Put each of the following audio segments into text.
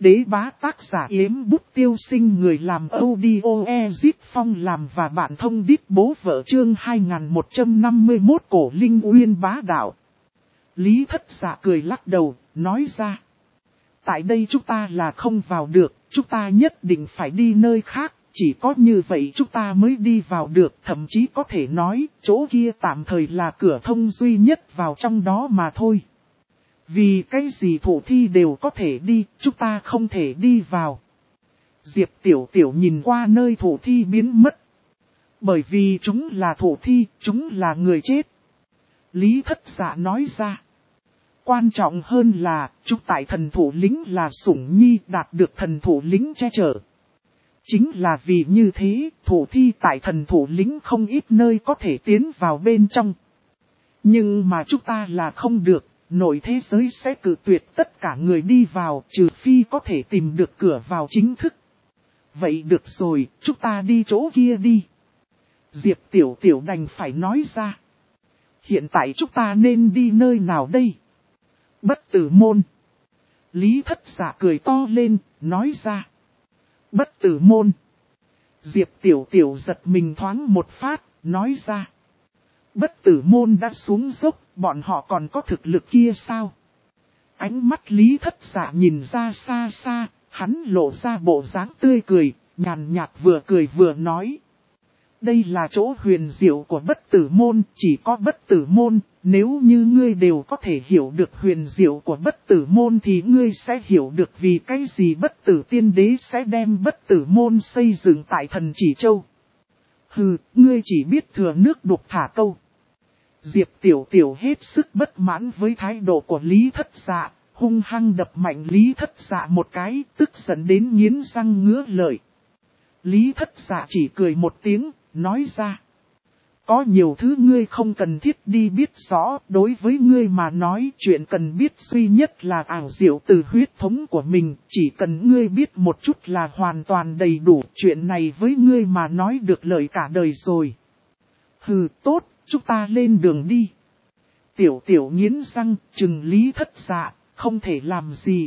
Đế bá tác giả Yếm Bút Tiêu Sinh, người làm audio Ezip Phong làm và bạn thông đít bố vợ, chương 2151 Cổ Linh Uyên bá đạo. Lý Thất Dạ cười lắc đầu, nói ra. Tại đây chúng ta là không vào được, chúng ta nhất định phải đi nơi khác, chỉ có như vậy chúng ta mới đi vào được, thậm chí có thể nói, chỗ kia tạm thời là cửa thông duy nhất vào trong đó mà thôi. Vì cái gì thủ thi đều có thể đi, chúng ta không thể đi vào. Diệp Tiểu Tiểu nhìn qua nơi thủ thi biến mất. Bởi vì chúng là thủ thi, chúng là người chết. Lý Thất Dạ nói ra. Quan trọng hơn là, chúng tại thần thủ lĩnh là Sủng Nhi đạt được thần thủ lĩnh che chở. Chính là vì như thế, thủ thi tại thần thủ lĩnh không ít nơi có thể tiến vào bên trong. Nhưng mà chúng ta là không được. Nội thế giới sẽ cự tuyệt tất cả người đi vào, trừ phi có thể tìm được cửa vào chính thức. Vậy được rồi, chúng ta đi chỗ kia đi. Diệp Tiểu Tiểu đành phải nói ra. Hiện tại chúng ta nên đi nơi nào đây? Bất Tử Môn. Lý Thất Dạ cười to lên, nói ra. Bất Tử Môn. Diệp Tiểu Tiểu giật mình thoáng một phát, nói ra. Bất Tử Môn đã xuống dốc, bọn họ còn có thực lực kia sao? Ánh mắt Lý Thất Dạ nhìn ra xa xa, hắn lộ ra bộ dáng tươi cười, nhàn nhạt vừa cười vừa nói. Đây là chỗ huyền diệu của Bất Tử Môn, chỉ có Bất Tử Môn, nếu như ngươi đều có thể hiểu được huyền diệu của Bất Tử Môn thì ngươi sẽ hiểu được vì cái gì Bất Tử Tiên Đế sẽ đem Bất Tử Môn xây dựng tại Thần Chỉ Châu. Hừ, ngươi chỉ biết thừa nước đục thả câu. Diệp Tiểu Tiểu hết sức bất mãn với thái độ của Lý Thất Dạ, hung hăng đập mạnh Lý Thất Dạ một cái, tức giận đến nghiến răng ngứa lợi. Lý Thất Dạ chỉ cười một tiếng, nói ra. Có nhiều thứ ngươi không cần thiết đi biết rõ, đối với ngươi mà nói chuyện cần biết duy nhất là ảo diệu từ huyết thống của mình, chỉ cần ngươi biết một chút là hoàn toàn đầy đủ, chuyện này với ngươi mà nói được lời cả đời rồi. Hừ, tốt. Chúng ta lên đường đi. Tiểu Tiểu nghiến răng, chừng Lý Thất Dạ, không thể làm gì.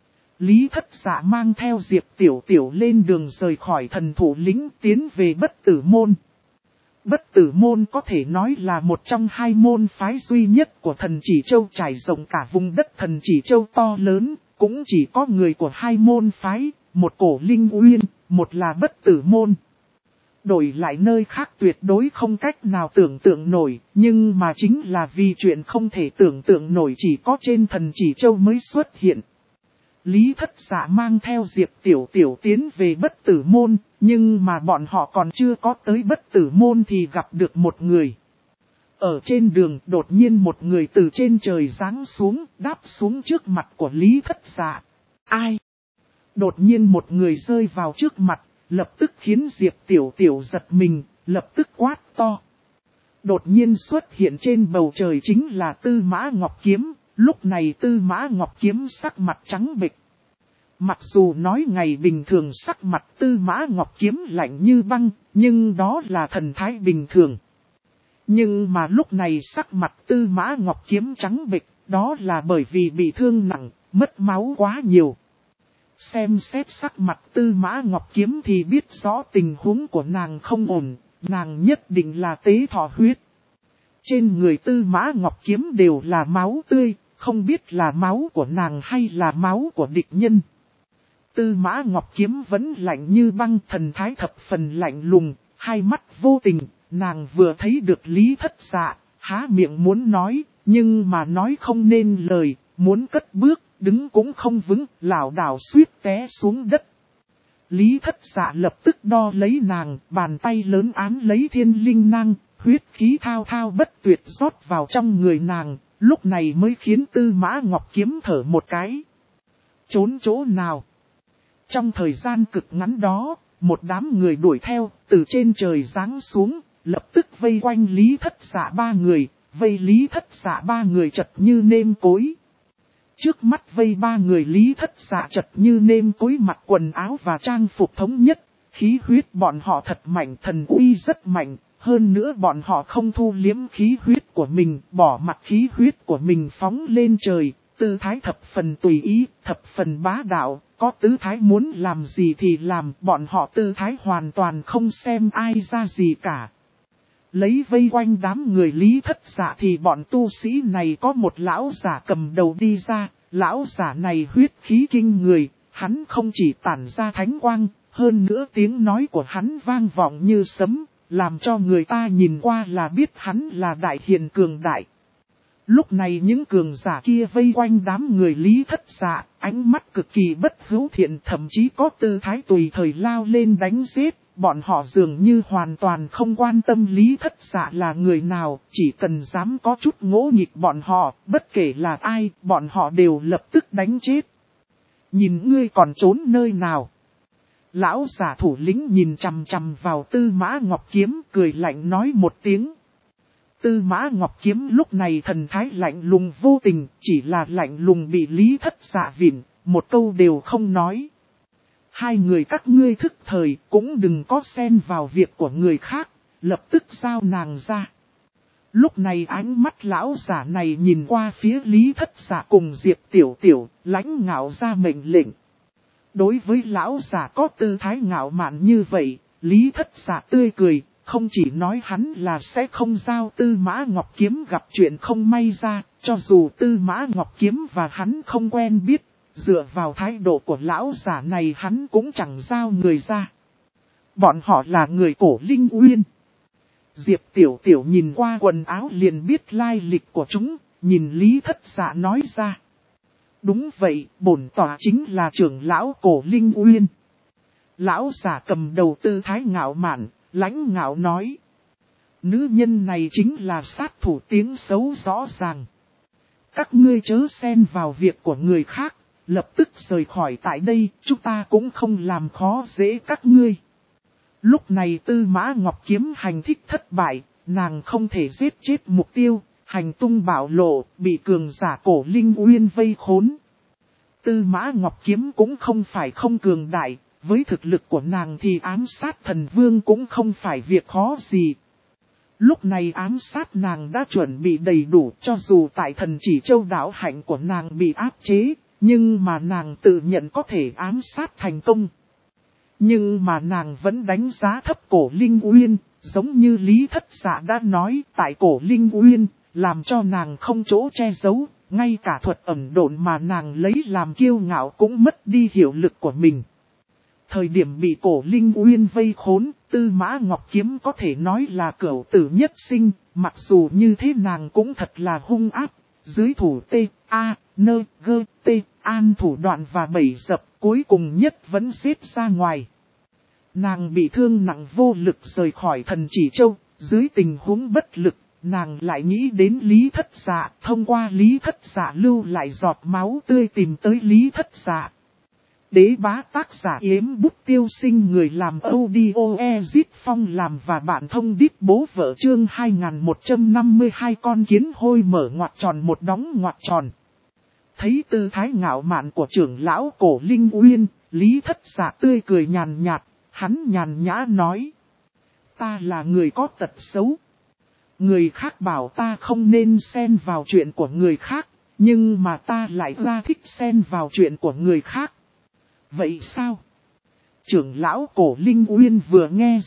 Lý Thất Dạ mang theo Diệp Tiểu Tiểu lên đường rời khỏi thần thủ lĩnh tiến về Bất Tử Môn. Bất Tử Môn có thể nói là một trong hai môn phái duy nhất của Thần Chỉ Châu, trải rộng cả vùng đất Thần Chỉ Châu to lớn, cũng chỉ có người của hai môn phái, một Cổ Linh Uyên, một là Bất Tử Môn. Đổi lại nơi khác tuyệt đối không cách nào tưởng tượng nổi, nhưng mà chính là vì chuyện không thể tưởng tượng nổi chỉ có trên Thần Chỉ Châu mới xuất hiện. Lý Thất Dạ mang theo Diệp Tiểu Tiểu tiến về Bất Tử Môn, nhưng mà bọn họ còn chưa có tới Bất Tử Môn thì gặp được một người. Ở trên đường đột nhiên một người từ trên trời giáng xuống, đáp xuống trước mặt của Lý Thất Dạ. Ai? Đột nhiên một người rơi vào trước mặt. Lập tức khiến Diệp Tiểu Tiểu giật mình, lập tức quát to. Đột nhiên xuất hiện trên bầu trời chính là Tư Mã Ngọc Kiếm, lúc này Tư Mã Ngọc Kiếm sắc mặt trắng bệch. Mặc dù nói ngày bình thường sắc mặt Tư Mã Ngọc Kiếm lạnh như băng, nhưng đó là thần thái bình thường. Nhưng mà lúc này sắc mặt Tư Mã Ngọc Kiếm trắng bệch, đó là bởi vì bị thương nặng, mất máu quá nhiều. Xem xét sắc mặt Tư Mã Ngọc Kiếm thì biết rõ tình huống của nàng không ổn, nàng nhất định là tế thọ huyết. Trên người Tư Mã Ngọc Kiếm đều là máu tươi, không biết là máu của nàng hay là máu của địch nhân. Tư Mã Ngọc Kiếm vẫn lạnh như băng, thần thái thập phần lạnh lùng, hai mắt vô tình, nàng vừa thấy được Lý Thất Dạ, há miệng muốn nói, nhưng mà nói không nên lời, muốn cất bước. Đứng cũng không vững, lảo đảo suýt té xuống đất. Lý Thất Dạ lập tức đo lấy nàng, bàn tay lớn án lấy thiên linh năng, huyết khí thao thao bất tuyệt rót vào trong người nàng, lúc này mới khiến Tư Mã Ngọc Kiếm thở một cái. Trốn chỗ nào? Trong thời gian cực ngắn đó, một đám người đuổi theo, từ trên trời giáng xuống, lập tức vây quanh Lý Thất Dạ ba người, vây Lý Thất Dạ ba người chật như nêm cối. Trước mắt vây ba người Lý Thất Dạ chật như nêm cối, mặc quần áo và trang phục thống nhất, khí huyết bọn họ thật mạnh, thần uy rất mạnh, hơn nữa bọn họ không thu liếm khí huyết của mình, bỏ mặc khí huyết của mình phóng lên trời, tư thái thập phần tùy ý, thập phần bá đạo, có tư thái muốn làm gì thì làm, bọn họ tư thái hoàn toàn không xem ai ra gì cả. Lấy vây quanh đám người Lý Thất Dạ thì bọn tu sĩ này có một lão giả cầm đầu đi ra, lão giả này huyết khí kinh người, hắn không chỉ tản ra thánh quang, hơn nữa tiếng nói của hắn vang vọng như sấm, làm cho người ta nhìn qua là biết hắn là đại hiền cường đại. Lúc này những cường giả kia vây quanh đám người Lý Thất Dạ, ánh mắt cực kỳ bất hữu thiện, thậm chí có tư thái tùy thời lao lên đánh giết. Bọn họ dường như hoàn toàn không quan tâm Lý Thất Dạ là người nào, chỉ cần dám có chút ngỗ nghịch bọn họ, bất kể là ai, bọn họ đều lập tức đánh chết. Nhìn ngươi còn trốn nơi nào? Lão giả thủ lĩnh nhìn chằm chằm vào Tư Mã Ngọc Kiếm, cười lạnh nói một tiếng. Tư Mã Ngọc Kiếm lúc này thần thái lạnh lùng vô tình, chỉ là lạnh lùng bị Lý Thất Dạ vịn, một câu đều không nói. Hai người các ngươi thức thời cũng đừng có xen vào việc của người khác, lập tức giao nàng ra. Lúc này ánh mắt lão giả này nhìn qua phía Lý Thất Dạ cùng Diệp Tiểu Tiểu, lãnh ngạo ra mệnh lệnh. Đối với lão giả có tư thái ngạo mạn như vậy, Lý Thất Dạ tươi cười, không chỉ nói hắn là sẽ không giao Tư Mã Ngọc Kiếm gặp chuyện không may ra, cho dù Tư Mã Ngọc Kiếm và hắn không quen biết. Dựa vào thái độ của lão giả này hắn cũng chẳng giao người ra. Bọn họ là người Cổ Linh Uyên. Diệp Tiểu Tiểu nhìn qua quần áo liền biết lai lịch của chúng, nhìn Lý Thất Dạ nói ra. Đúng vậy, bổn tòa chính là trưởng lão Cổ Linh Uyên. Lão giả cầm đầu tư thái ngạo mạn, lãnh ngạo nói. Nữ nhân này chính là sát thủ tiếng xấu rõ ràng. Các ngươi chớ xen vào việc của người khác. Lập tức rời khỏi tại đây, chúng ta cũng không làm khó dễ các ngươi. Lúc này Tư Mã Ngọc Kiếm hành thích thất bại, nàng không thể giết chết mục tiêu, hành tung bạo lộ, bị cường giả Cổ Linh Uyên vây khốn. Tư Mã Ngọc Kiếm cũng không phải không cường đại, với thực lực của nàng thì ám sát thần vương cũng không phải việc khó gì. Lúc này ám sát nàng đã chuẩn bị đầy đủ, cho dù tại Thần Chỉ Châu đảo hạnh của nàng bị áp chế. Nhưng mà nàng tự nhận có thể ám sát thành công. Nhưng mà nàng vẫn đánh giá thấp Cổ Linh Uyên, giống như Lý Thất Dạ đã nói tại Cổ Linh Uyên, làm cho nàng không chỗ che giấu, ngay cả thuật ẩn độn mà nàng lấy làm kiêu ngạo cũng mất đi hiệu lực của mình. Thời điểm bị Cổ Linh Uyên vây khốn, Tư Mã Ngọc Kiếm có thể nói là cửu tử nhất sinh, mặc dù như thế nàng cũng thật là hung ác. Dưới thủ An thủ đoạn và bẫy dập, cuối cùng nhất vẫn xếp ra ngoài. Nàng bị thương nặng vô lực rời khỏi Thần Chỉ Châu, dưới tình huống bất lực, nàng lại nghĩ đến Lý Thất Dạ, thông qua Lý Thất Dạ lưu lại giọt máu tươi tìm tới Lý Thất Dạ. Đế bá tác giả Yếm Bút Tiêu Sinh, người làm audio Ezit Phong làm và bạn thông đít bố vợ chương 2152 con kiến hôi mở ngoặc tròn một đóng ngoặc tròn. Thấy tư thái ngạo mạn của trưởng lão Cổ Linh Uyên, Lý Thất Dạ tươi cười nhàn nhạt, hắn nhàn nhã nói. Ta là người có tật xấu. Người khác bảo ta không nên xen vào chuyện của người khác, nhưng mà ta lại ra thích xen vào chuyện của người khác. Vậy sao? Trưởng lão Cổ Linh Uyên vừa nghe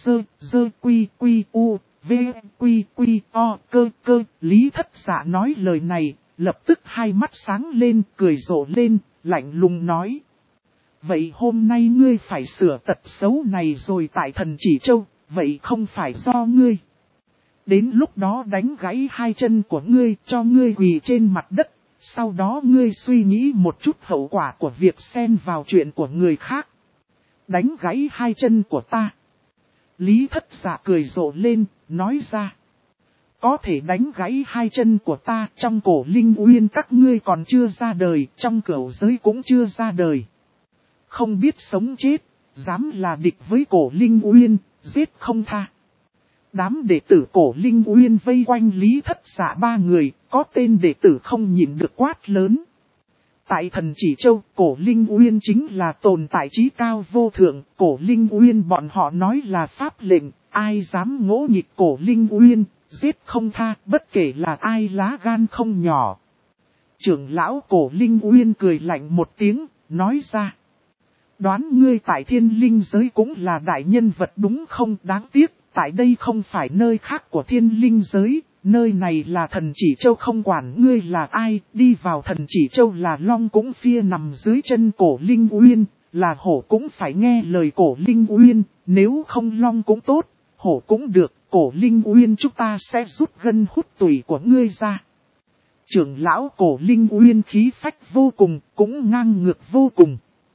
Lý Thất Dạ nói lời này, lập tức hai mắt sáng lên, cười rộ lên, lạnh lùng nói. Vậy hôm nay ngươi phải sửa tật xấu này rồi tại Thần Chỉ Châu, vậy không phải do ngươi. Đến lúc đó đánh gãy hai chân của ngươi, cho ngươi quỳ trên mặt đất. Sau đó ngươi suy nghĩ một chút hậu quả của việc xen vào chuyện của người khác. Đánh gãy hai chân của ta. Lý Thất Dạ cười rộ lên, nói ra. Có thể đánh gãy hai chân của ta, trong Cổ Linh Uyên các ngươi còn chưa ra đời, trong cửu giới cũng chưa ra đời. Không biết sống chết, dám là địch với Cổ Linh Uyên, giết không tha. Đám đệ tử Cổ Linh Uyên vây quanh Lý Thất Dạ ba người, có tên đệ tử không nhịn được quát lớn. Tại Thần Chỉ Châu, Cổ Linh Uyên chính là tồn tại trí cao vô thượng, Cổ Linh Uyên bọn họ nói là pháp lệnh, ai dám ngỗ nghịch Cổ Linh Uyên, giết không tha, bất kể là ai lá gan không nhỏ. Trưởng lão Cổ Linh Uyên cười lạnh một tiếng, nói ra. đoán ngươi tại thiên linh giới cũng là đại nhân vật đúng không? Đáng tiếc, tại đây không phải nơi khác của thiên linh giới, nơi này là Thần Chỉ Châu, không quản ngươi là ai, đi vào Thần Chỉ Châu là long cũng phia nằm dưới chân Cổ Linh Uyên, là hổ cũng phải nghe lời Cổ Linh Uyên, nếu không long cũng tốt, hổ cũng được, Cổ Linh Uyên chúng ta sẽ rút gân hút tủy của ngươi ra. Trưởng lão Cổ Linh Uyên khí phách vô cùng, cũng ngang ngược vô cùng.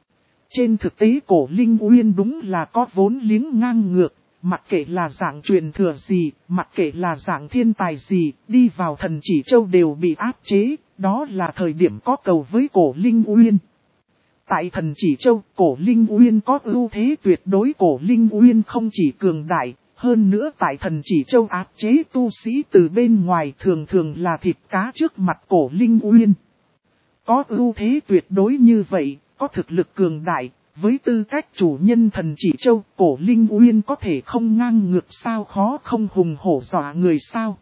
Trên thực tế Cổ Linh Uyên đúng là có vốn liếng ngang ngược, mặc kệ là dạng truyền thừa gì, mặc kệ là dạng thiên tài gì, đi vào Thần Chỉ Châu đều bị áp chế, đó là thời điểm có cầu với Cổ Linh Uyên. Tại Thần Chỉ Châu, Cổ Linh Uyên có ưu thế tuyệt đối, Cổ Linh Uyên không chỉ cường đại, hơn nữa tại Thần Chỉ Châu áp chế tu sĩ từ bên ngoài thường thường là thịt cá trước mặt Cổ Linh Uyên. Có ưu thế tuyệt đối như vậy, có thực lực cường đại, với tư cách chủ nhân Thần Chỉ Châu, Cổ Linh Uyên có thể không ngang ngược sao, khó không hùng hổ dọa người sao.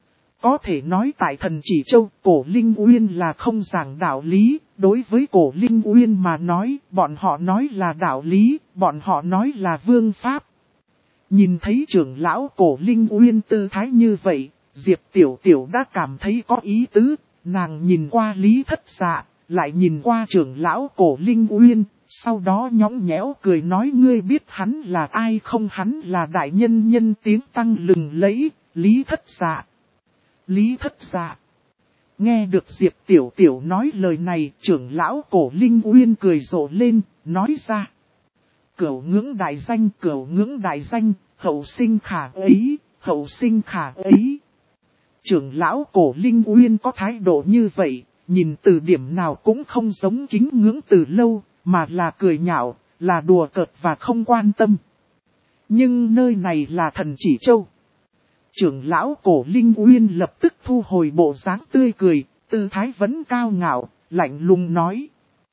Có thể nói tại Thần Chỉ Châu, Cổ Linh Uyên là không giảng đạo lý, đối với Cổ Linh Uyên mà nói, bọn họ nói là đạo lý, bọn họ nói là vương pháp. Nhìn thấy trưởng lão Cổ Linh Uyên tư thái như vậy, Diệp Tiểu Tiểu đã cảm thấy có ý tứ, nàng nhìn qua Lý Thất Dạ, lại nhìn qua trưởng lão Cổ Linh Uyên, sau đó nhõng nhẽo cười nói ngươi biết hắn là ai không, hắn là đại nhân nhân tiếng tăm lừng lẫy, Lý Thất Dạ. Lý Thất Dạ. Nghe được Diệp Tiểu Tiểu nói lời này, trưởng lão Cổ Linh Uyên cười rộ lên, nói ra. Cửu ngưỡng đại danh, cửu ngưỡng đại danh, hậu sinh khả ấy, hậu sinh khả ấy. Trưởng lão Cổ Linh Uyên có thái độ như vậy, nhìn từ điểm nào cũng không giống kính ngưỡng từ lâu, mà là cười nhạo, là đùa cợt và không quan tâm. Nhưng nơi này là Thần Chỉ Châu. Trưởng lão Cổ Linh Uyên lập tức thu hồi bộ dáng tươi cười, tư thái vẫn cao ngạo, lạnh lùng nói.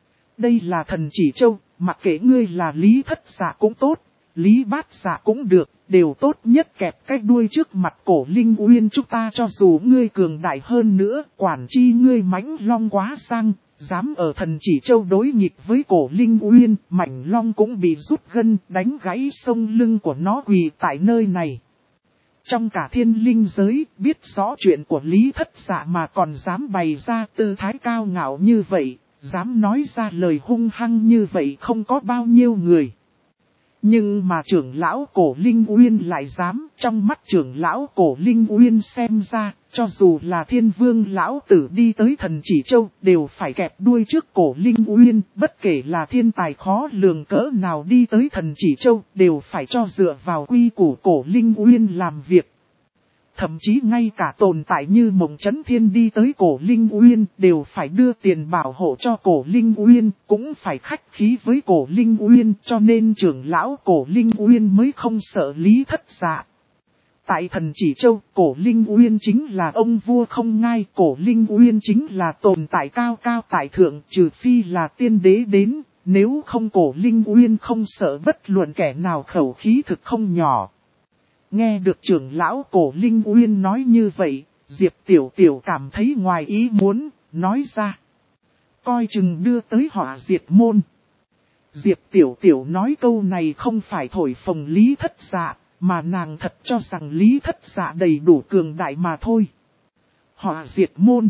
Đây là Thần Chỉ Châu, mặc kệ ngươi là Lý Thất Dạ cũng tốt, Lý Bát Dạ cũng được, đều tốt nhất kẹp cái đuôi trước mặt Cổ Linh Uyên chúng ta, cho dù ngươi cường đại hơn nữa, quản chi ngươi mãnh long quá sang, dám ở Thần Chỉ Châu đối nghịch với Cổ Linh Uyên, mảnh long cũng bị rút gân, đánh gãy sông lưng của nó quỳ tại nơi này. Trong cả thiên linh giới, biết rõ chuyện của Lý Thất Dạ mà còn dám bày ra tư thái cao ngạo như vậy, dám nói ra lời hung hăng như vậy không có bao nhiêu người. Nhưng mà trưởng lão Cổ Linh Uyên lại dám, trong mắt trưởng lão Cổ Linh Uyên xem ra, cho dù là Thiên Vương lão tử đi tới Thần Chỉ Châu, đều phải kẹp đuôi trước Cổ Linh Uyên, bất kể là thiên tài khó lường cỡ nào đi tới Thần Chỉ Châu, đều phải cho dựa vào quy củ Cổ Linh Uyên làm việc. Thậm chí ngay cả tồn tại như Mộng Chấn Thiên đi tới Cổ Linh Uyên đều phải đưa tiền bảo hộ cho Cổ Linh Uyên, cũng phải khách khí với Cổ Linh Uyên, cho nên trưởng lão Cổ Linh Uyên mới không sợ Lý Thất Dạ. Tại Thần Chỉ Châu, Cổ Linh Uyên chính là ông vua không ngai, Cổ Linh Uyên chính là tồn tại cao cao tại thượng, trừ phi là tiên đế đến, nếu không Cổ Linh Uyên không sợ bất luận kẻ nào, khẩu khí thực không nhỏ. Nghe được trưởng lão Cổ Linh Uyên nói như vậy, Diệp Tiểu Tiểu cảm thấy ngoài ý muốn, nói ra. Coi chừng đưa tới họa diệt môn. Diệp Tiểu Tiểu nói câu này không phải thổi phồng Lý Thất Dạ, mà nàng thật cho rằng Lý Thất Dạ đầy đủ cường đại mà thôi. Họa diệt môn.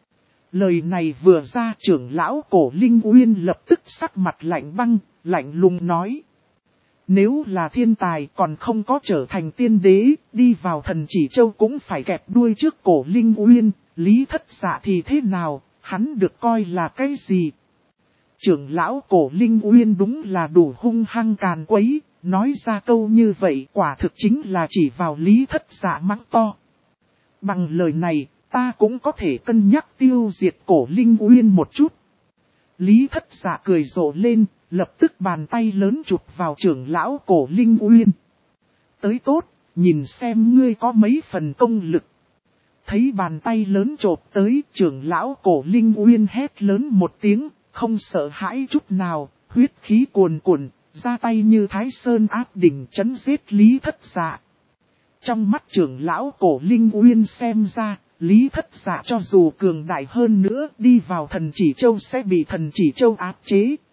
Lời này vừa ra, trưởng lão Cổ Linh Uyên lập tức sắc mặt lạnh băng, lạnh lùng nói. Nếu là thiên tài còn không có trở thành tiên đế, đi vào Thần Chỉ Châu cũng phải kẹp đuôi trước Cổ Linh Uyên, Lý Thất Dạ thì thế nào, hắn được coi là cái gì? Trưởng lão Cổ Linh Uyên đúng là đủ hung hăng càn quấy, nói ra câu như vậy quả thực chính là chỉ vào Lý Thất Dạ mắng to. Bằng lời này, ta cũng có thể cân nhắc tiêu diệt Cổ Linh Uyên một chút. Lý Thất Dạ cười rộ lên, lập tức bàn tay lớn chụp vào trưởng lão Cổ Linh Uyên. Tới tốt, nhìn xem ngươi có mấy phần công lực. Thấy bàn tay lớn chộp tới, trưởng lão Cổ Linh Uyên hét lớn một tiếng, không sợ hãi chút nào, huyết khí cuồn cuộn, ra tay như Thái Sơn áp đỉnh chấn giết Lý Thất Dạ. Trong mắt trưởng lão Cổ Linh Uyên xem ra, Lý Thất Dạ cho dù cường đại hơn nữa, đi vào Thần Chỉ Châu sẽ bị Thần Chỉ Châu áp chế.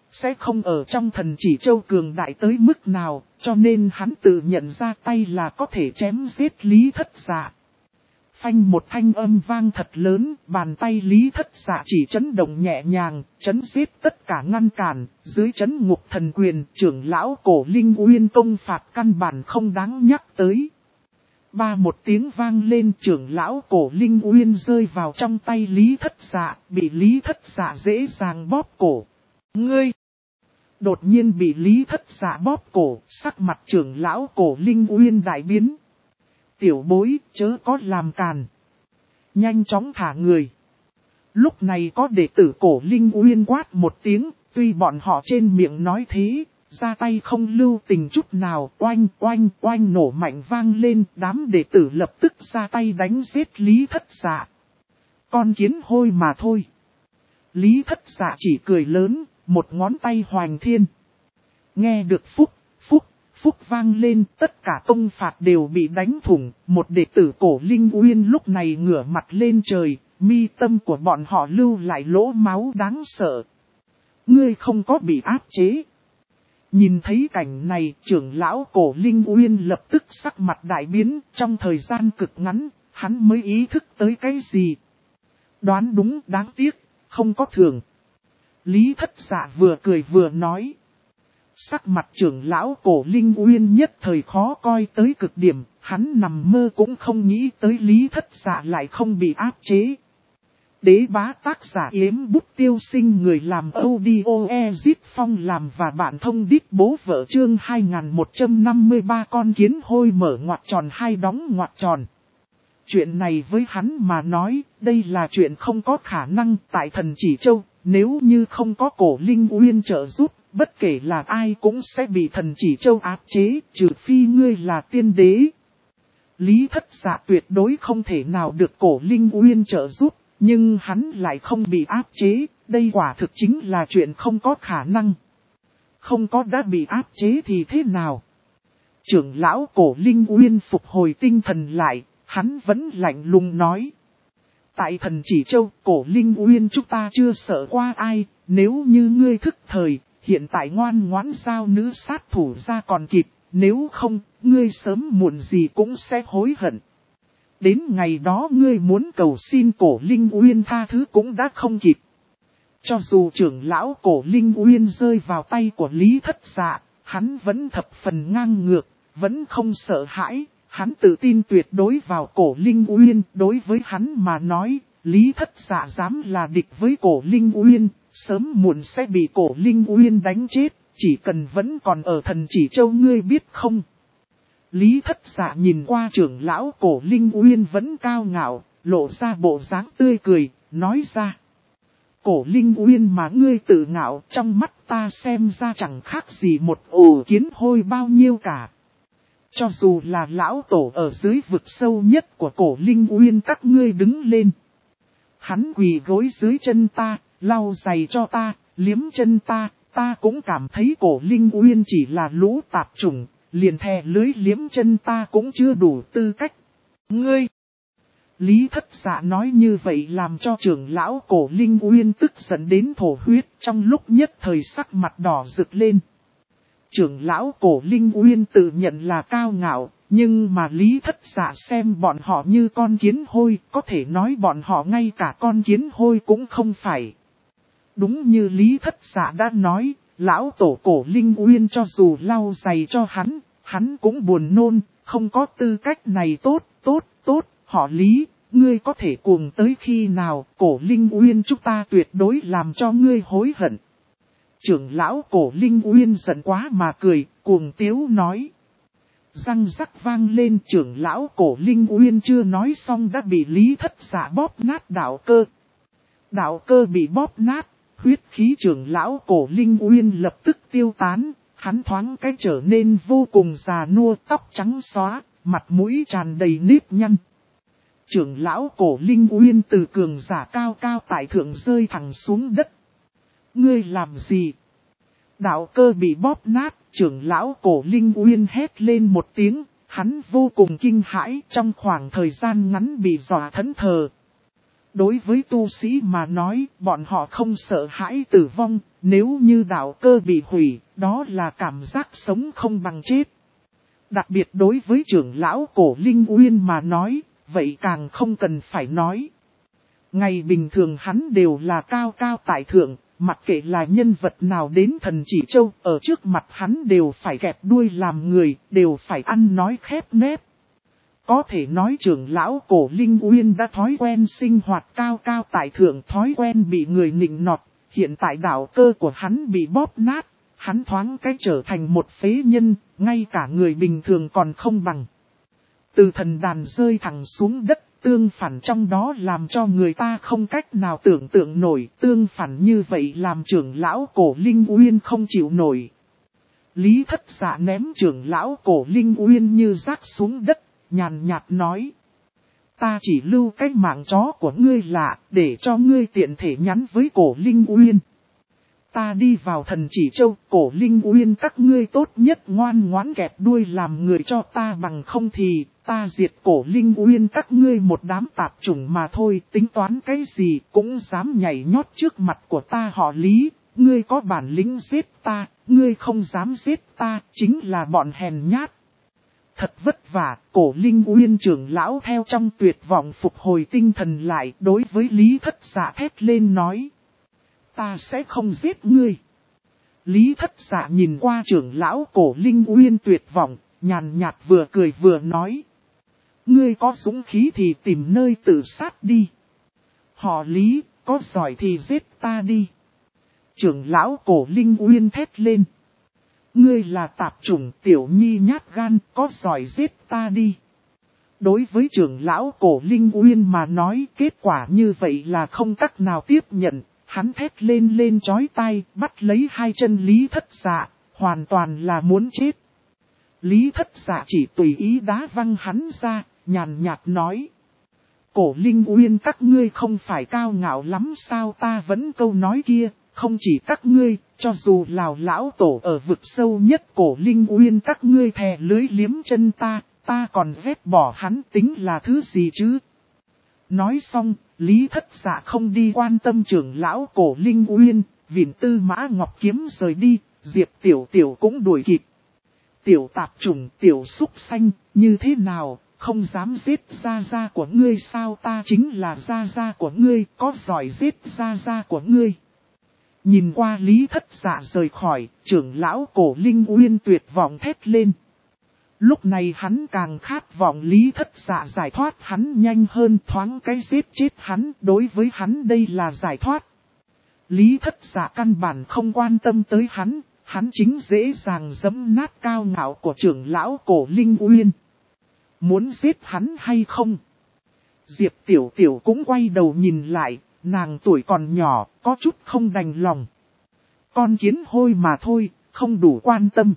sẽ không ở trong Thần Chỉ Châu cường đại tới mức nào, cho nên hắn tự nhận ra tay là có thể chém giết Lý Thất Dạ. Phanh một thanh âm vang thật lớn, bàn tay Lý Thất Dạ chỉ chấn động nhẹ nhàng, chấn giết tất cả ngăn cản, dưới chấn ngục thần quyền, trưởng lão Cổ Linh Uyên công phạt căn bản không đáng nhắc tới. Ba một tiếng vang lên, trưởng lão Cổ Linh Uyên rơi vào trong tay Lý Thất Dạ, bị Lý Thất Dạ dễ dàng bóp cổ. Ngươi! Đột nhiên bị Lý Thất Dạ bóp cổ, sắc mặt trưởng lão Cổ Linh Uyên đại biến. Tiểu bối, chớ có làm càn. Nhanh chóng thả người. Lúc này có đệ tử Cổ Linh Uyên quát một tiếng, tuy bọn họ trên miệng nói thế, ra tay không lưu tình chút nào, oanh oanh oanh nổ mạnh vang lên, đám đệ tử lập tức ra tay đánh giết Lý Thất Dạ. Con kiến hôi mà thôi. Lý Thất Dạ chỉ cười lớn, một ngón tay hoành thiên. Nghe được phúc vang lên, tất cả công phạt đều bị đánh thủng, một đệ tử Cổ Linh Uyên lúc này ngửa mặt lên trời, mi tâm của bọn họ lưu lại lỗ máu đáng sợ. Ngươi không có bị áp chế. Nhìn thấy cảnh này, trưởng lão Cổ Linh Uyên lập tức sắc mặt đại biến, trong thời gian cực ngắn, hắn mới ý thức tới cái gì. Đoán đúng, đáng tiếc, không có thường. Lý Thất Dạ vừa cười vừa nói. Sắc mặt trưởng lão Cổ Linh Uyên nhất thời khó coi tới cực điểm, hắn nằm mơ cũng không nghĩ tới Lý Thất Dạ lại không bị áp chế. Đế bá tác giả Yếm Bút Tiêu Sinh, người làm audio Ezit Phong làm và bạn thông đít bố vợ, chương 2153 con kiến hôi mở ngoặc tròn hai đóng ngoặc tròn. Chuyện này với hắn mà nói, đây là chuyện không có khả năng tại Thần Chỉ Châu, nếu như không có Cổ Linh Uyên trợ giúp, bất kể là ai cũng sẽ bị Thần Chỉ Châu áp chế, trừ phi ngươi là tiên đế. Lý Thất Dạ tuyệt đối không thể nào được Cổ Linh Uyên trợ giúp, nhưng hắn lại không bị áp chế, đây quả thực chính là chuyện không có khả năng. Không có đã bị áp chế thì thế nào? Trưởng lão Cổ Linh Uyên phục hồi tinh thần lại, hắn vẫn lạnh lùng nói. Tại Thần Chỉ Châu, Cổ Linh Uyên chúng ta chưa sợ qua ai, nếu như ngươi thức thời, hiện tại ngoan ngoãn giao nữ sát thủ ra còn kịp, nếu không, ngươi sớm muộn gì cũng sẽ hối hận. Đến ngày đó ngươi muốn cầu xin Cổ Linh Uyên tha thứ cũng đã không kịp. Cho dù trưởng lão Cổ Linh Uyên rơi vào tay của Lý Thất Dạ, hắn vẫn thập phần ngang ngược, vẫn không sợ hãi, hắn tự tin tuyệt đối vào Cổ Linh Uyên. Đối với hắn mà nói, Lý Thất Dạ dám là địch với Cổ Linh Uyên, sớm muộn sẽ bị Cổ Linh Uyên đánh chết, chỉ cần vẫn còn ở Thần Chỉ Châu ngươi biết không. Lý Thất Dạ nhìn qua trưởng lão Cổ Linh Uyên vẫn cao ngạo, lộ ra bộ dáng tươi cười, nói ra. Cổ Linh Uyên mà ngươi tự ngạo, trong mắt ta xem ra chẳng khác gì một ổ kiến hôi bao nhiêu cả. Cho dù là lão tổ ở dưới vực sâu nhất của Cổ Linh Uyên các ngươi đứng lên. Hắn quỳ gối dưới chân ta, lau giày cho ta, liếm chân ta, ta cũng cảm thấy Cổ Linh Uyên chỉ là lũ tạp chủng, liền thè lưới liếm chân ta cũng chưa đủ tư cách. Ngươi! Lý Thất Dạ nói như vậy làm cho trưởng lão Cổ Linh Uyên tức giận đến thổ huyết, trong lúc nhất thời sắc mặt đỏ rực lên. Trưởng lão Cổ Linh Uyên tự nhận là cao ngạo, nhưng mà Lý Thất Dạ xem bọn họ như con kiến hôi, có thể nói bọn họ ngay cả con kiến hôi cũng không phải. Đúng như Lý Thất Dạ đã nói, lão tổ Cổ Linh Uyên cho dù lau giày cho hắn cũng buồn nôn, không có tư cách này. Tốt, họ Lý, ngươi có thể cuồng tới khi nào, Cổ Linh Uyên chúng ta tuyệt đối làm cho ngươi hối hận. Trưởng lão Cổ Linh Uyên giận quá mà cười, cuồng tiếu nói. Răng rắc vang lên, trưởng lão Cổ Linh Uyên chưa nói xong đã bị Lý Thất Dạ bóp nát đạo cơ. Đạo cơ bị bóp nát, huyết khí trưởng lão Cổ Linh Uyên lập tức tiêu tán, hắn thoáng cái trở nên vô cùng già nua, tóc trắng xóa, mặt mũi tràn đầy nếp nhăn. Trưởng lão Cổ Linh Uyên từ cường giả cao cao tại thượng rơi thẳng xuống đất. Ngươi làm gì? Đạo cơ bị bóp nát, trưởng lão Cổ Linh Uyên hét lên một tiếng, hắn vô cùng kinh hãi, trong khoảng thời gian ngắn bị dọa thẫn thờ. Đối với tu sĩ mà nói, bọn họ không sợ hãi tử vong, nếu như đạo cơ bị hủy, đó là cảm giác sống không bằng chết. Đặc biệt đối với trưởng lão Cổ Linh Uyên mà nói, vậy càng không cần phải nói. Ngày bình thường hắn đều là cao cao tại thượng, mặc kệ là nhân vật nào đến Thần Chỉ Châu, ở trước mặt hắn đều phải kẹp đuôi làm người, đều phải ăn nói khép nép. Có thể nói trưởng lão Cổ Linh Uyên đã thói quen sinh hoạt cao cao tại thượng, thói quen bị người nịnh nọt, hiện tại đạo cơ của hắn bị bóp nát, hắn thoáng cái trở thành một phế nhân, ngay cả người bình thường còn không bằng. Từ thần đàn rơi thẳng xuống đất, tương phản trong đó làm cho người ta không cách nào tưởng tượng nổi, tương phản như vậy làm trưởng lão Cổ Linh Uyên không chịu nổi. Lý Thất Dạ ném trưởng lão Cổ Linh Uyên như rác xuống đất, nhàn nhạt nói. Ta chỉ lưu cái mạng chó của ngươi lạ, để cho ngươi tiện thể nhắn với Cổ Linh Uyên. Ta đi vào Thần Chỉ Châu, Cổ Linh Uyên các ngươi tốt nhất ngoan ngoãn kẹp đuôi làm người cho ta, bằng không thì ta diệt Cổ Linh Uyên các ngươi một đám tạp chủng mà thôi, tính toán cái gì cũng dám nhảy nhót trước mặt của ta họ Lý, ngươi có bản lĩnh giết ta, ngươi không dám giết ta, chính là bọn hèn nhát. Thật vất vả, Cổ Linh Uyên trưởng lão theo trong tuyệt vọng phục hồi tinh thần lại, đối với Lý Thất Dạ thét lên nói. Ta sẽ không giết ngươi. Lý Thất Dạ nhìn qua trưởng lão Cổ Linh Uyên tuyệt vọng, nhàn nhạt vừa cười vừa nói. Ngươi có dũng khí thì tìm nơi tự sát đi. Họ Lý, có giỏi thì giết ta đi. Trưởng lão Cổ Linh Uyên thét lên. Ngươi là tạp chủng tiểu nhi nhát gan, có giỏi giết ta đi. Đối với trưởng lão Cổ Linh Uyên mà nói, kết quả như vậy là không cách nào tiếp nhận. Hắn thét lên chói tai, bắt lấy hai chân Lý Thất Dạ, hoàn toàn là muốn chết. Lý Thất Dạ chỉ tùy ý đá văng hắn ra, nhàn nhạt nói. Cổ Linh Uyên các ngươi không phải cao ngạo lắm sao, ta vẫn câu nói kia, không chỉ các ngươi, cho dù Lào lão tổ ở vực sâu nhất Cổ Linh Uyên các ngươi thè lưới liếm chân ta còn vét bỏ hắn tính là thứ gì chứ. Nói xong, Lý Thất Dạ không đi quan tâm trưởng lão Cổ Linh Uyên, vịn Tư Mã Ngọc Kiếm rời đi, Diệp Tiểu Tiểu cũng đuổi kịp. Tiểu tạp chủng, tiểu súc xanh, như thế nào, không dám giết gia gia của ngươi sao, ta chính là gia gia của ngươi, có giỏi giết gia gia của ngươi. Nhìn qua Lý Thất Dạ rời khỏi, trưởng lão Cổ Linh Uyên tuyệt vọng thét lên. Lúc này hắn càng khát vọng Lý Thất Dạ giải thoát hắn nhanh hơn, thoáng cái giết chết hắn, đối với hắn đây là giải thoát. Lý Thất Dạ căn bản không quan tâm tới hắn chính dễ dàng giẫm nát cao ngạo của trưởng lão Cổ Linh Uyên. Muốn giết hắn hay không? Diệp Tiểu Tiểu cũng quay đầu nhìn lại, nàng tuổi còn nhỏ, có chút không đành lòng. Con kiến hôi mà thôi, không đủ quan tâm.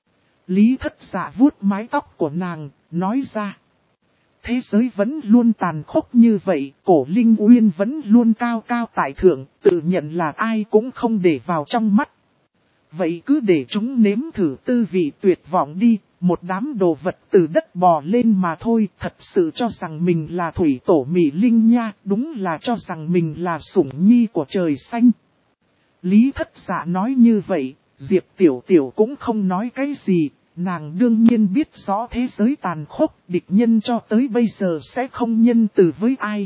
Lý Thất Dạ vuốt mái tóc của nàng, nói ra. Thế giới vẫn luôn tàn khốc như vậy, Cổ Linh Uyên vẫn luôn cao cao tại thượng, tự nhận là ai cũng không để vào trong mắt. Vậy cứ để chúng nếm thử tư vị tuyệt vọng đi, một đám đồ vật từ đất bò lên mà thôi, thật sự cho rằng mình là thủy tổ Mỹ Linh nha, đúng là cho rằng mình là sủng nhi của trời xanh. Lý Thất Dạ nói như vậy, Diệp Tiểu Tiểu cũng không nói cái gì, nàng đương nhiên biết rõ thế giới tàn khốc, địch nhân cho tới bây giờ sẽ không nhân từ với ai.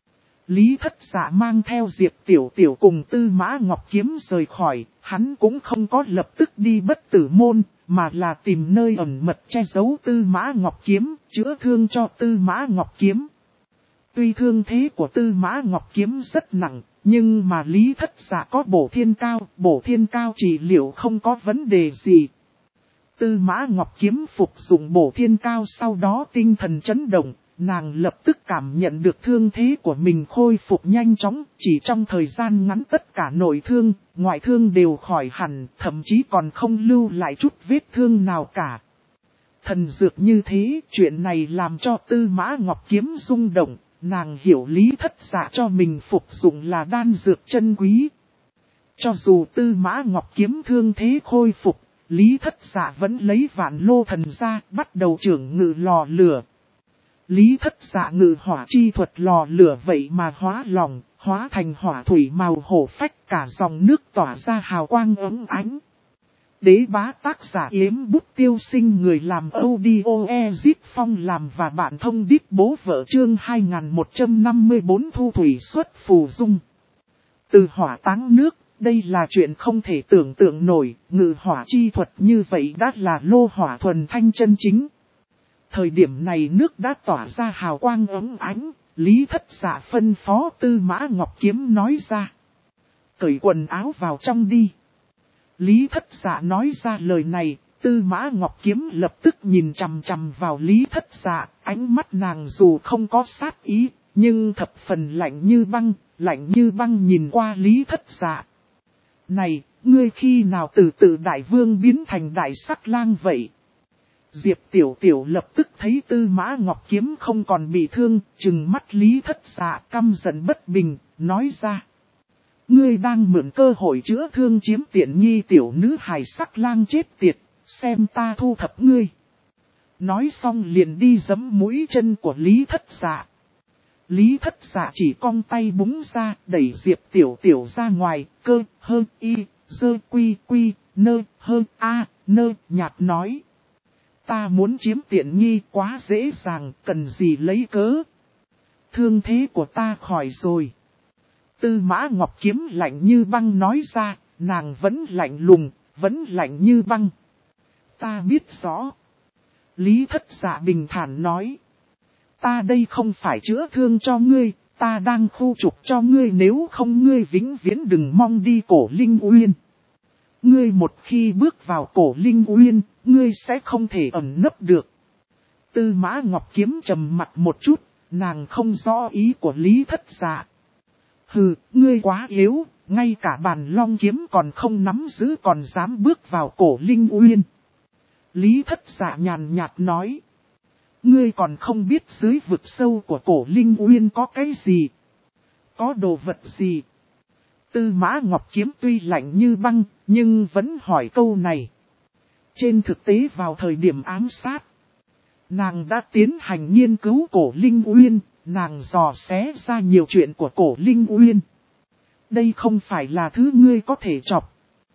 Lý Thất Dạ mang theo Diệp Tiểu Tiểu cùng Tư Mã Ngọc Kiếm rời khỏi, hắn cũng không có lập tức đi Bất Tử Môn, mà là tìm nơi ẩn mật che giấu Tư Mã Ngọc Kiếm, chữa thương cho Tư Mã Ngọc Kiếm. Tuy thương thế của Tư Mã Ngọc Kiếm rất nặng, nhưng mà Lý Thất Dạ có bổ thiên cao trị liệu không có vấn đề gì. Tư Mã Ngọc Kiếm phục dụng bổ thiên cao sau đó tinh thần chấn động, nàng lập tức cảm nhận được thương thế của mình khôi phục nhanh chóng, chỉ trong thời gian ngắn tất cả nội thương, ngoại thương đều khỏi hẳn, thậm chí còn không lưu lại chút vết thương nào cả. Thần dược như thế, chuyện này làm cho Tư Mã Ngọc Kiếm rung động, nàng hiểu Lý Thất Dạ cho mình phục dụng là đan dược chân quý. Cho dù Tư Mã Ngọc Kiếm thương thế khôi phục, Lý Thất Dạ vẫn lấy Vạn Lô Thần ra, bắt đầu trưởng ngự lò lửa. Lý Thất Dạ ngự hỏa chi thuật lò lửa vậy mà hóa lòng, hóa thành hỏa thủy màu hổ phách, cả dòng nước tỏa ra hào quang ấm ánh. Đế bá tác giả Yếm Bút Tiêu Sinh, người làm audio Ezip Phong làm và bạn thông đít bố vợ, chương 2154 thu thủy xuất phù dung. Từ hỏa táng nước, đây là chuyện không thể tưởng tượng nổi, ngự hỏa chi thuật như vậy đã là lô hỏa thuần thanh chân chính. Thời điểm này nước đã tỏa ra hào quang ấm ánh, Lý Thất Dạ phân phó Tư Mã Ngọc Kiếm nói ra. Cởi quần áo vào trong đi. Lý Thất Dạ nói ra lời này, Tư Mã Ngọc Kiếm lập tức nhìn chằm chằm vào Lý Thất Dạ, ánh mắt nàng dù không có sát ý, nhưng thập phần lạnh như băng nhìn qua Lý Thất Dạ. Này, ngươi khi nào từ đại vương biến thành đại sắc lang vậy? Diệp Tiểu Tiểu lập tức thấy Tư Mã Ngọc Kiếm không còn bị thương, trừng mắt Lý Thất Dạ căm giận bất bình, nói ra. Ngươi đang mượn cơ hội chữa thương chiếm tiện nghi tiểu nữ hài sắc lang chết tiệt, xem ta thu thập ngươi. Nói xong liền đi giẫm mũi chân của Lý Thất Dạ. Lý Thất Dạ chỉ cong tay búng ra, đẩy Diệp Tiểu Tiểu ra ngoài, cơ, hơ, y, dơ, quy, nơ, hơ, a, nơ, nhạt nói. Ta muốn chiếm tiện nghi quá dễ dàng, cần gì lấy cớ. Thương thế của ta khỏi rồi. Tư Mã Ngọc Kiếm lạnh như băng nói ra, nàng vẫn lạnh lùng, vẫn lạnh như băng. Ta biết rõ. Lý Thất Dạ bình thản nói. Ta đây không phải chữa thương cho ngươi, ta đang khu trục cho ngươi, nếu không ngươi vĩnh viễn đừng mong đi Cổ Linh Uyên. Ngươi một khi bước vào Cổ Linh Uyên, ngươi sẽ không thể ẩn nấp được. Tư Mã Ngọc Kiếm trầm mặt một chút, nàng không rõ ý của Lý Thất Dạ. Hừ, ngươi quá yếu, ngay cả bàn long kiếm còn không nắm giữ còn dám bước vào Cổ Linh Uyên. Lý Thất Dạ nhàn nhạt nói. Ngươi còn không biết dưới vực sâu của Cổ Linh Uyên có cái gì? Có đồ vật gì? Tư Mã Ngọc Kiếm tuy lạnh như băng, nhưng vẫn hỏi câu này. Trên thực tế vào thời điểm ám sát, nàng đã tiến hành nghiên cứu Cổ Linh Uyên, nàng dò xé ra nhiều chuyện của Cổ Linh Uyên. Đây không phải là thứ ngươi có thể chọc.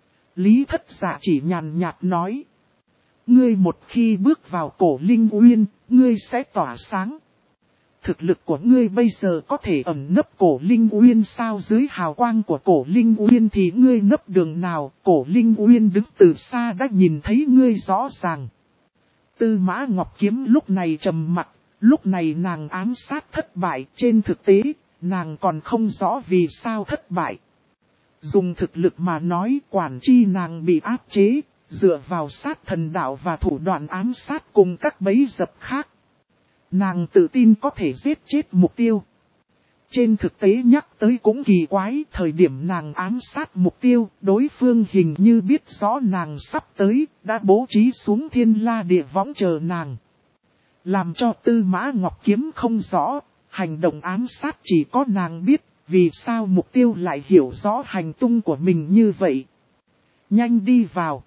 Lý Thất Dạ chỉ nhàn nhạt nói. Ngươi một khi bước vào Cổ Linh Uyên, ngươi sẽ tỏa sáng. Thực lực của ngươi bây giờ có thể ẩn nấp Cổ Linh Uyên sao? Dưới hào quang của Cổ Linh Uyên thì ngươi nấp đường nào? Cổ Linh Uyên đứng từ xa đã nhìn thấy ngươi rõ ràng. Tư Mã Ngọc Kiếm lúc này trầm mặc, lúc này nàng ám sát thất bại, trên thực tế, nàng còn không rõ vì sao thất bại. Dùng thực lực mà nói, quản chi nàng bị áp chế, dựa vào sát thần đạo và thủ đoạn ám sát cùng các bẫy dập khác. Nàng tự tin có thể giết chết mục tiêu. Trên thực tế nhắc tới cũng kỳ quái, thời điểm nàng ám sát mục tiêu, đối phương hình như biết rõ nàng sắp tới, đã bố trí xuống thiên la địa võng chờ nàng. Làm cho Tư Mã Ngọc Kiếm không rõ, hành động ám sát chỉ có nàng biết, vì sao mục tiêu lại hiểu rõ hành tung của mình như vậy. Nhanh đi vào.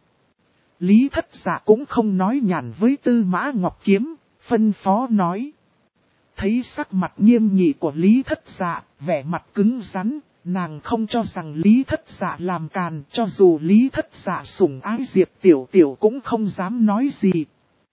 Lý Thất Dạ cũng không nói nhảm với Tư Mã Ngọc Kiếm, phân phó nói. Thấy sắc mặt nghiêm nghị của Lý Thất Dạ, vẻ mặt cứng rắn, nàng không cho rằng Lý Thất Dạ làm càn, cho dù Lý Thất Dạ sủng ái Diệp Tiểu Tiểu cũng không dám nói gì.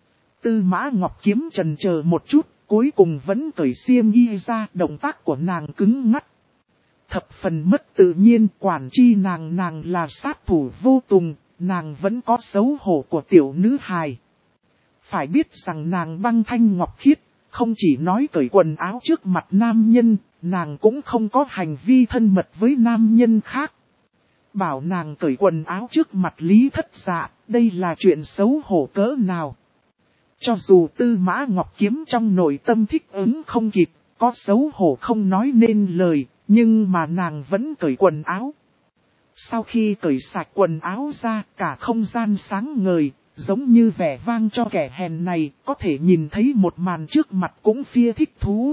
Tư Mã Ngọc Kiếm chần chờ một chút, cuối cùng vẫn cởi xiêm y ra, động tác của nàng cứng ngắt. Thập phần mất tự nhiên, quản chi nàng là sát thủ vô tùng, nàng vẫn có xấu hổ của tiểu nữ hài. Phải biết rằng nàng băng thanh ngọc khiết, không chỉ nói cởi quần áo trước mặt nam nhân, nàng cũng không có hành vi thân mật với nam nhân khác. Bảo nàng cởi quần áo trước mặt Lý Thất Dạ, đây là chuyện xấu hổ cỡ nào. Cho dù Tư Mã Ngọc Kiếm trong nội tâm thích ứng không kịp, có xấu hổ không nói nên lời, nhưng mà nàng vẫn cởi quần áo. Sau khi cởi sạch quần áo ra, cả không gian sáng ngời, giống như vẻ vang cho kẻ hèn này, có thể nhìn thấy một màn trước mặt cũng phia thích thú.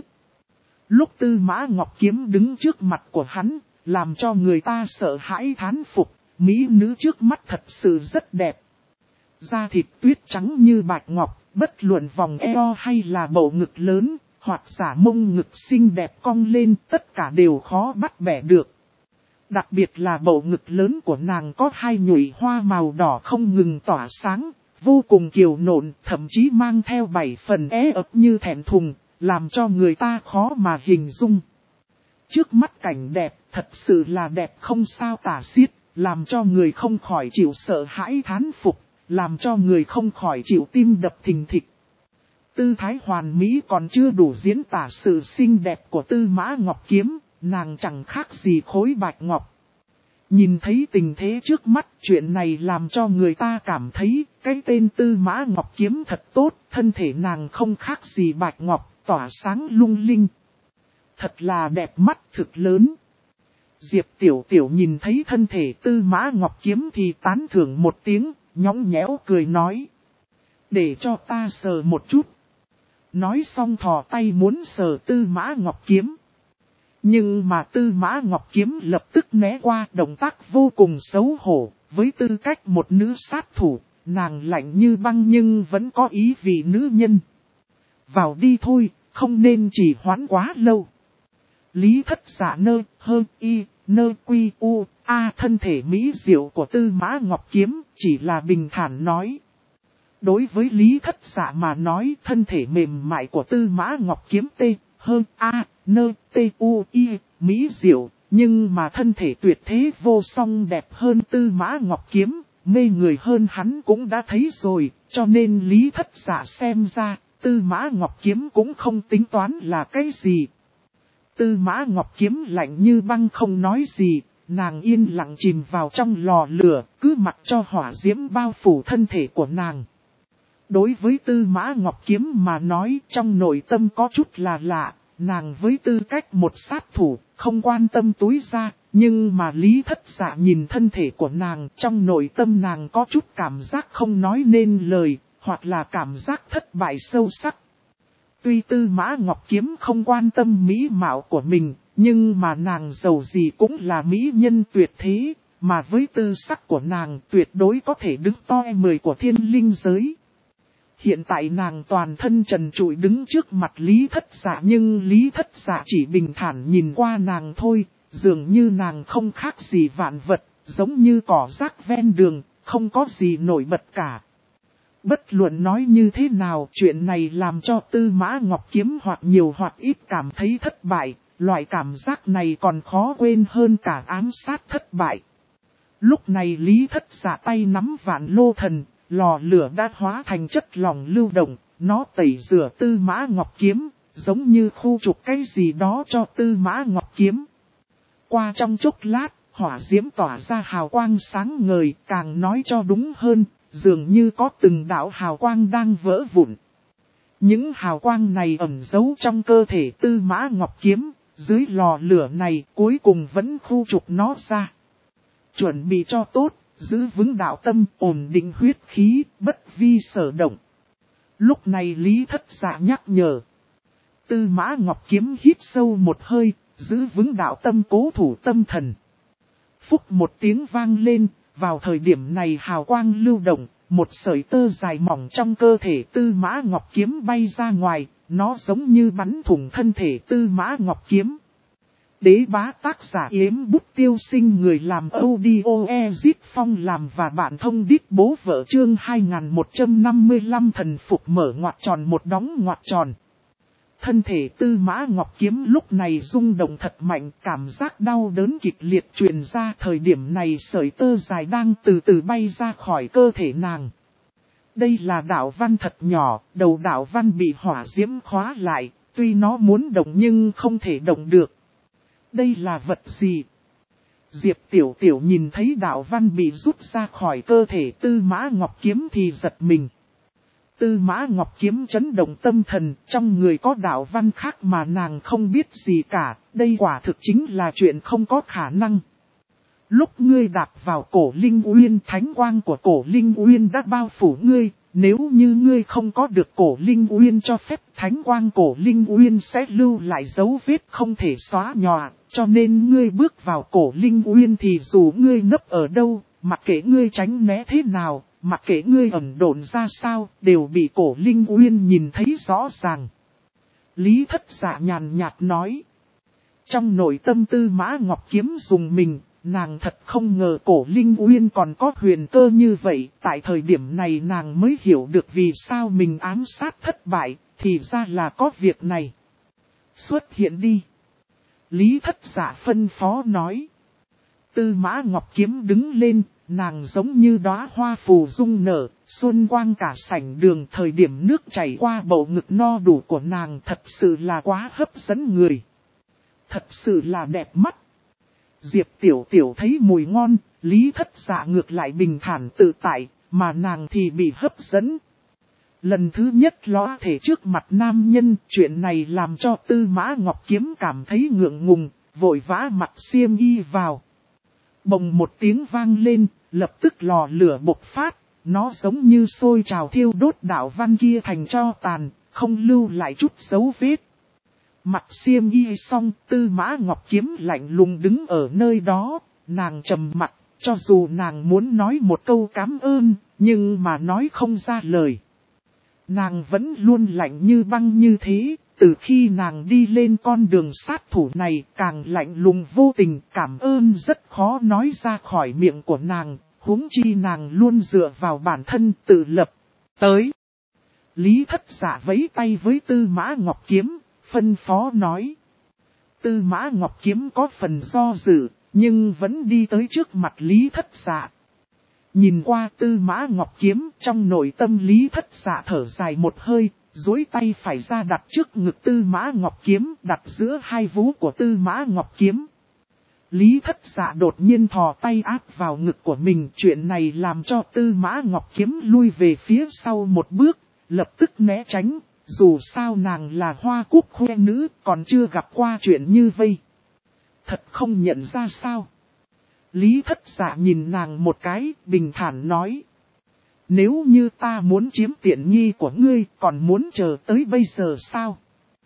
Lúc Tư Mã Ngọc Kiếm đứng trước mặt của hắn, làm cho người ta sợ hãi thán phục, mỹ nữ trước mắt thật sự rất đẹp. Da thịt tuyết trắng như bạch ngọc, bất luận vòng eo hay là bầu ngực lớn, hoặc giả mông ngực xinh đẹp cong lên, tất cả đều khó bắt bẻ được. Đặc biệt là bầu ngực lớn của nàng có hai nhụy hoa màu đỏ không ngừng tỏa sáng, vô cùng kiều nộn, thậm chí mang theo 7 phần ấp như thẹn thùng, làm cho người ta khó mà hình dung. Trước mắt cảnh đẹp, thật sự là đẹp không sao tả xiết, làm cho người không khỏi chịu sợ hãi thán phục, làm cho người không khỏi chịu tim đập thình thịch. Tư thái hoàn mỹ còn chưa đủ diễn tả sự xinh đẹp của Tư Mã Ngọc Kiếm, nàng chẳng khác gì khối bạch ngọc. Nhìn thấy tình thế trước mắt, chuyện này làm cho người ta cảm thấy cái tên Tư Mã Ngọc Kiếm thật tốt, thân thể nàng không khác gì bạch ngọc, tỏa sáng lung linh. Thật là đẹp mắt thực lớn. Diệp Tiểu Tiểu nhìn thấy thân thể Tư Mã Ngọc Kiếm thì tán thưởng một tiếng, nhõng nhẽo cười nói. Để cho ta sờ một chút. Nói xong thò tay muốn sờ Tư Mã Ngọc Kiếm. Nhưng mà Tư Mã Ngọc Kiếm lập tức né qua, động tác vô cùng xấu hổ. Với tư cách một nữ sát thủ, nàng lạnh như băng nhưng vẫn có ý vị nữ nhân. Vào đi thôi, không nên chỉ hoãn quá lâu. Lý Thất Dạ thân thể mỹ diệu của Tư Mã Ngọc Kiếm chỉ là bình thản nói. Đối với Lý Thất Dạ mà nói, thân thể mềm mại của Tư Mã Ngọc Kiếm mỹ diệu, nhưng mà thân thể tuyệt thế vô song đẹp hơn Tư Mã Ngọc Kiếm, mê người hơn hắn cũng đã thấy rồi, cho nên Lý Thất Dạ xem ra, Tư Mã Ngọc Kiếm cũng không tính toán là cái gì. Tư Mã Ngọc Kiếm lạnh như băng không nói gì, nàng yên lặng chìm vào trong lò lửa, cứ mặc cho hỏa diễm bao phủ thân thể của nàng. Đối với Tư Mã Ngọc Kiếm mà nói, trong nội tâm có chút là lạ, nàng với tư cách một sát thủ, không quan tâm túi ra, nhưng mà Lý Thất Dạ nhìn thân thể của nàng, trong nội tâm nàng có chút cảm giác không nói nên lời, hoặc là cảm giác thất bại sâu sắc. Tuy Tư Mã Ngọc Kiếm không quan tâm mỹ mạo của mình, nhưng mà nàng giàu gì cũng là mỹ nhân tuyệt thế, mà với tư sắc của nàng tuyệt đối có thể đứng toi 10 của thiên linh giới. Hiện tại nàng toàn thân trần trụi đứng trước mặt Lý Thất Dạ, nhưng Lý Thất Dạ chỉ bình thản nhìn qua nàng thôi, dường như nàng không khác gì vạn vật, giống như cỏ rác ven đường, không có gì nổi bật cả. Bất luận nói như thế nào, chuyện này làm cho Tư Mã Ngọc Kiếm hoặc nhiều hoặc ít cảm thấy thất bại, loại cảm giác này còn khó quên hơn cả ám sát thất bại. Lúc này Lý Thất Dạ tay nắm vạn lô thần, lò lửa đã hóa thành chất lỏng lưu động, nó tẩy rửa Tư Mã Ngọc Kiếm, giống như khu trục cái gì đó cho Tư Mã Ngọc Kiếm. Qua trong chốc lát, hỏa diễm tỏa ra hào quang sáng ngời, càng nói cho đúng hơn, dường như có từng đạo hào quang đang vỡ vụn. Những hào quang này ẩn giấu trong cơ thể Tư Mã Ngọc Kiếm, dưới lò lửa này cuối cùng vẫn khu trục nó ra. Chuẩn bị cho tốt, giữ vững đạo tâm, ổn định huyết khí, bất vi sở động. Lúc này Lý Thất Dạ nhắc nhở. Tư Mã Ngọc Kiếm hít sâu một hơi, giữ vững đạo tâm, cố thủ tâm thần. Phúc một tiếng vang lên, vào thời điểm này hào quang lưu động, một sợi tơ dài mỏng trong cơ thể Tư Mã Ngọc Kiếm bay ra ngoài, nó giống như bắn thủng thân thể Tư Mã Ngọc Kiếm. Đế bá tác giả Yếm Bút Tiêu Sinh, người làm audio Ezit Phong làm và bạn thông đít bố vợ chương 2155 thần phục mở ngoặc tròn một đóng ngoặc tròn. Thân thể Tư Mã Ngọc Kiếm lúc này rung động thật mạnh, cảm giác đau đớn kịch liệt truyền ra. Thời điểm này sợi tơ dài đang từ từ bay ra khỏi cơ thể nàng. Đây là đạo văn thật nhỏ, đầu đạo văn bị hỏa diễm khóa lại, tuy nó muốn động nhưng không thể động được. Đây là vật gì? Diệp Tiểu Tiểu nhìn thấy đạo văn bị rút ra khỏi cơ thể Tư Mã Ngọc Kiếm thì giật mình. Tư Mã Ngọc Kiếm chấn động tâm thần, trong người có đạo văn khác mà nàng không biết gì cả, đây quả thực chính là chuyện không có khả năng. Lúc ngươi đạp vào cổ Linh Uyên, thánh quang của cổ Linh Uyên đã bao phủ ngươi, nếu như ngươi không có được cổ Linh Uyên cho phép, thánh quang cổ Linh Uyên sẽ lưu lại dấu vết không thể xóa nhòa, cho nên ngươi bước vào cổ Linh Uyên thì dù ngươi nấp ở đâu, mặc kệ ngươi tránh né thế nào, mặc kệ ngươi ẩn độn ra sao, đều bị cổ Linh Uyên nhìn thấy rõ ràng. Lý Thất Dạ nhàn nhạt nói. Trong nội tâm Tư Mã Ngọc Kiếm dùng mình, nàng thật không ngờ Cổ Linh Uyên còn có huyền cơ như vậy. Tại thời điểm này nàng mới hiểu được vì sao mình ám sát thất bại, thì ra là có việc này. Xuất hiện đi. Lý Thất Dạ phân phó nói. Tư Mã Ngọc Kiếm đứng lên, nàng giống như đóa hoa phù dung nở, xuân quang cả sảnh đường. Thời điểm nước chảy qua bầu ngực no đủ của nàng thật sự là quá hấp dẫn người. Thật sự là đẹp mắt. Diệp Tiểu Tiểu thấy mùi ngon, Lý Thất Dạ ngược lại bình thản tự tại, mà nàng thì bị hấp dẫn. Lần thứ nhất ló thể trước mặt nam nhân, chuyện này làm cho Tư Mã Ngọc Kiếm cảm thấy ngượng ngùng, vội vã mặc xiêm y vào. Bồng một tiếng vang lên, lập tức lò lửa bộc phát, nó giống như sôi trào thiêu đốt đạo văn kia thành tro tàn, không lưu lại chút dấu vết. Mặc xiêm y xong, Tư Mã Ngọc Kiếm lạnh lùng đứng ở nơi đó, nàng trầm mặt, cho dù nàng muốn nói một câu cảm ơn, nhưng mà nói không ra lời. Nàng vẫn luôn lạnh như băng như thế, từ khi nàng đi lên con đường sát thủ này càng lạnh lùng vô tình, cảm ơn rất khó nói ra khỏi miệng của nàng, huống chi nàng luôn dựa vào bản thân tự lập. Tới, Lý Thất Dạ vẫy tay với Tư Mã Ngọc Kiếm, phân phó nói. Tư Mã Ngọc Kiếm có phần do dự, nhưng vẫn đi tới trước mặt Lý Thất Dạ. Nhìn qua Tư Mã Ngọc Kiếm, trong nội tâm Lý Thất Dạ thở dài một hơi, duỗi tay phải ra đặt trước ngực Tư Mã Ngọc Kiếm, đặt giữa hai vú của Tư Mã Ngọc Kiếm. Lý Thất Dạ đột nhiên thò tay áp vào ngực của mình, chuyện này làm cho Tư Mã Ngọc Kiếm lui về phía sau một bước, lập tức né tránh, dù sao nàng là hoa cúc khoe nữ, còn chưa gặp qua chuyện như vây. Thật không nhận ra sao? Lý Thất Dạ nhìn nàng một cái, bình thản nói. Nếu như ta muốn chiếm tiện nghi của ngươi, còn muốn chờ tới bây giờ sao?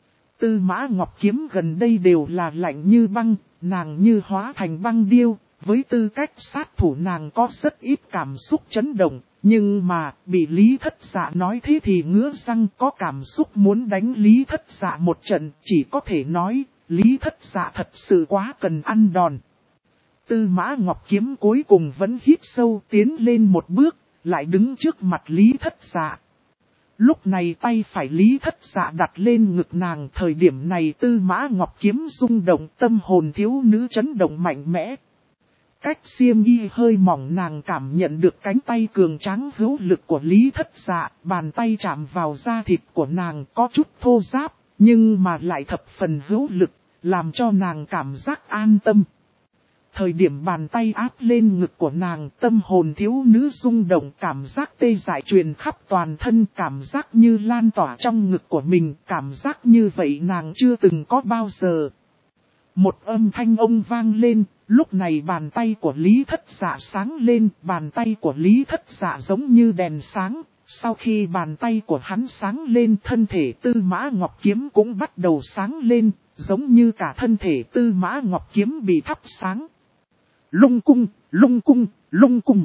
Tư Mã Ngọc Kiếm gần đây đều là lạnh như băng, nàng như hóa thành băng điêu. Với tư cách sát thủ nàng có rất ít cảm xúc chấn động, nhưng mà bị Lý Thất Dạ nói thế thì ngứa răng, có cảm xúc muốn đánh Lý Thất Dạ một trận. Chỉ có thể nói, Lý Thất Dạ thật sự quá cần ăn đòn. Tư Mã Ngọc Kiếm cuối cùng vẫn hít sâu tiến lên một bước, lại đứng trước mặt Lý Thất Dạ. Lúc này tay phải Lý Thất Dạ đặt lên ngực nàng, thời điểm này Tư Mã Ngọc Kiếm rung động, tâm hồn thiếu nữ chấn động mạnh mẽ. Cách xiêm y hơi mỏng, nàng cảm nhận được cánh tay cường tráng hữu lực của Lý Thất Dạ, bàn tay chạm vào da thịt của nàng có chút thô ráp, nhưng mà lại thập phần hữu lực, làm cho nàng cảm giác an tâm. Thời điểm bàn tay áp lên ngực của nàng, tâm hồn thiếu nữ rung động, cảm giác tê dại truyền khắp toàn thân, cảm giác như lan tỏa trong ngực của mình, cảm giác như vậy nàng chưa từng có bao giờ. Một âm thanh ông vang lên, lúc này bàn tay của Lý Thất Dạ sáng lên, bàn tay của Lý Thất Dạ giống như đèn sáng. Sau khi bàn tay của hắn sáng lên, thân thể Tư Mã Ngọc Kiếm cũng bắt đầu sáng lên, giống như cả thân thể Tư Mã Ngọc Kiếm bị thắp sáng. Lung cung, lung cung, lung cung.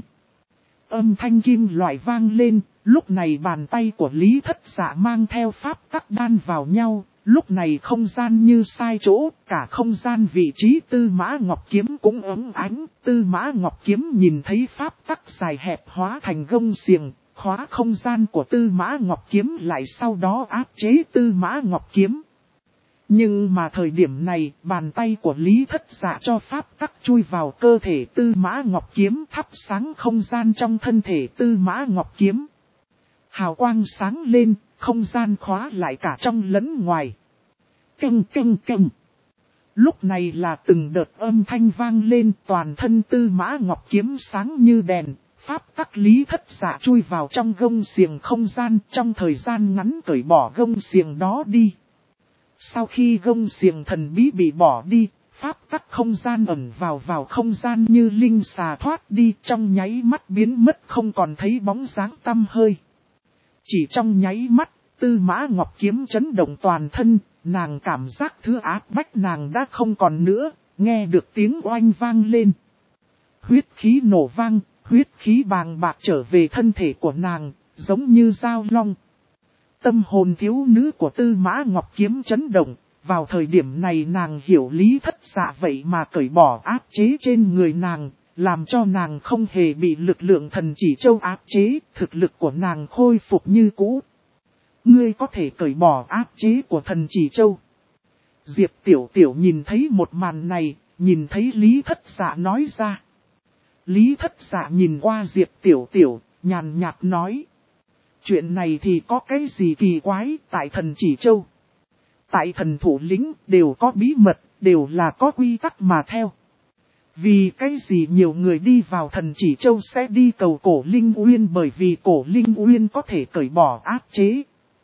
Âm thanh kim loại vang lên, lúc này bàn tay của Lý Thất Dạ mang theo pháp tắc đan vào nhau. Lúc này không gian như sai chỗ, cả không gian vị trí Tư Mã Ngọc Kiếm cũng ấm ánh. Tư Mã Ngọc Kiếm nhìn thấy pháp tắc dài hẹp hóa thành gông xiềng, khóa không gian của Tư Mã Ngọc Kiếm lại sau đó áp chế Tư Mã Ngọc Kiếm. Nhưng mà thời điểm này, bàn tay của Lý Thất Dạ cho pháp tắc chui vào cơ thể Tư Mã Ngọc Kiếm, thắp sáng không gian trong thân thể Tư Mã Ngọc Kiếm. Hào quang sáng lên, không gian khóa lại cả trong lẫn ngoài. Căng căng căng. Lúc này là từng đợt âm thanh vang lên, toàn thân Tư Mã Ngọc Kiếm sáng như đèn, pháp tắc Lý Thất Dạ chui vào trong gông xiềng không gian, trong thời gian ngắn cởi bỏ gông xiềng đó đi. Sau khi gông xiềng thần bí bị bỏ đi, pháp tắc không gian ẩn vào không gian như linh xà thoát đi, trong nháy mắt biến mất không còn thấy bóng dáng tăm hơi. Chỉ trong nháy mắt, Tư Mã Ngọc Kiếm chấn động toàn thân, nàng cảm giác thứ áp bách nàng đã không còn nữa, nghe được tiếng oanh vang lên. Huyết khí nổ vang, huyết khí bàng bạc trở về thân thể của nàng, giống như dao long. Tâm hồn thiếu nữ của Tư Mã Ngọc Kiếm chấn động, vào thời điểm này nàng hiểu Lý Thất Dạ vậy mà cởi bỏ áp chế trên người nàng, làm cho nàng không hề bị lực lượng Thần Chỉ Châu áp chế, thực lực của nàng khôi phục như cũ. Ngươi có thể cởi bỏ áp chế của Thần Chỉ Châu. Diệp Tiểu Tiểu nhìn thấy một màn này, nhìn thấy Lý Thất Dạ nói ra. Lý Thất Dạ nhìn qua Diệp Tiểu Tiểu, nhàn nhạt nói. Chuyện này thì có cái gì kỳ quái tại Thần Chỉ Châu. Tại thần thủ lĩnh đều có bí mật, đều là có quy tắc mà theo. Vì cái gì nhiều người đi vào Thần Chỉ Châu sẽ đi cầu Cổ Linh Uyên, bởi vì Cổ Linh Uyên có thể cởi bỏ áp chế.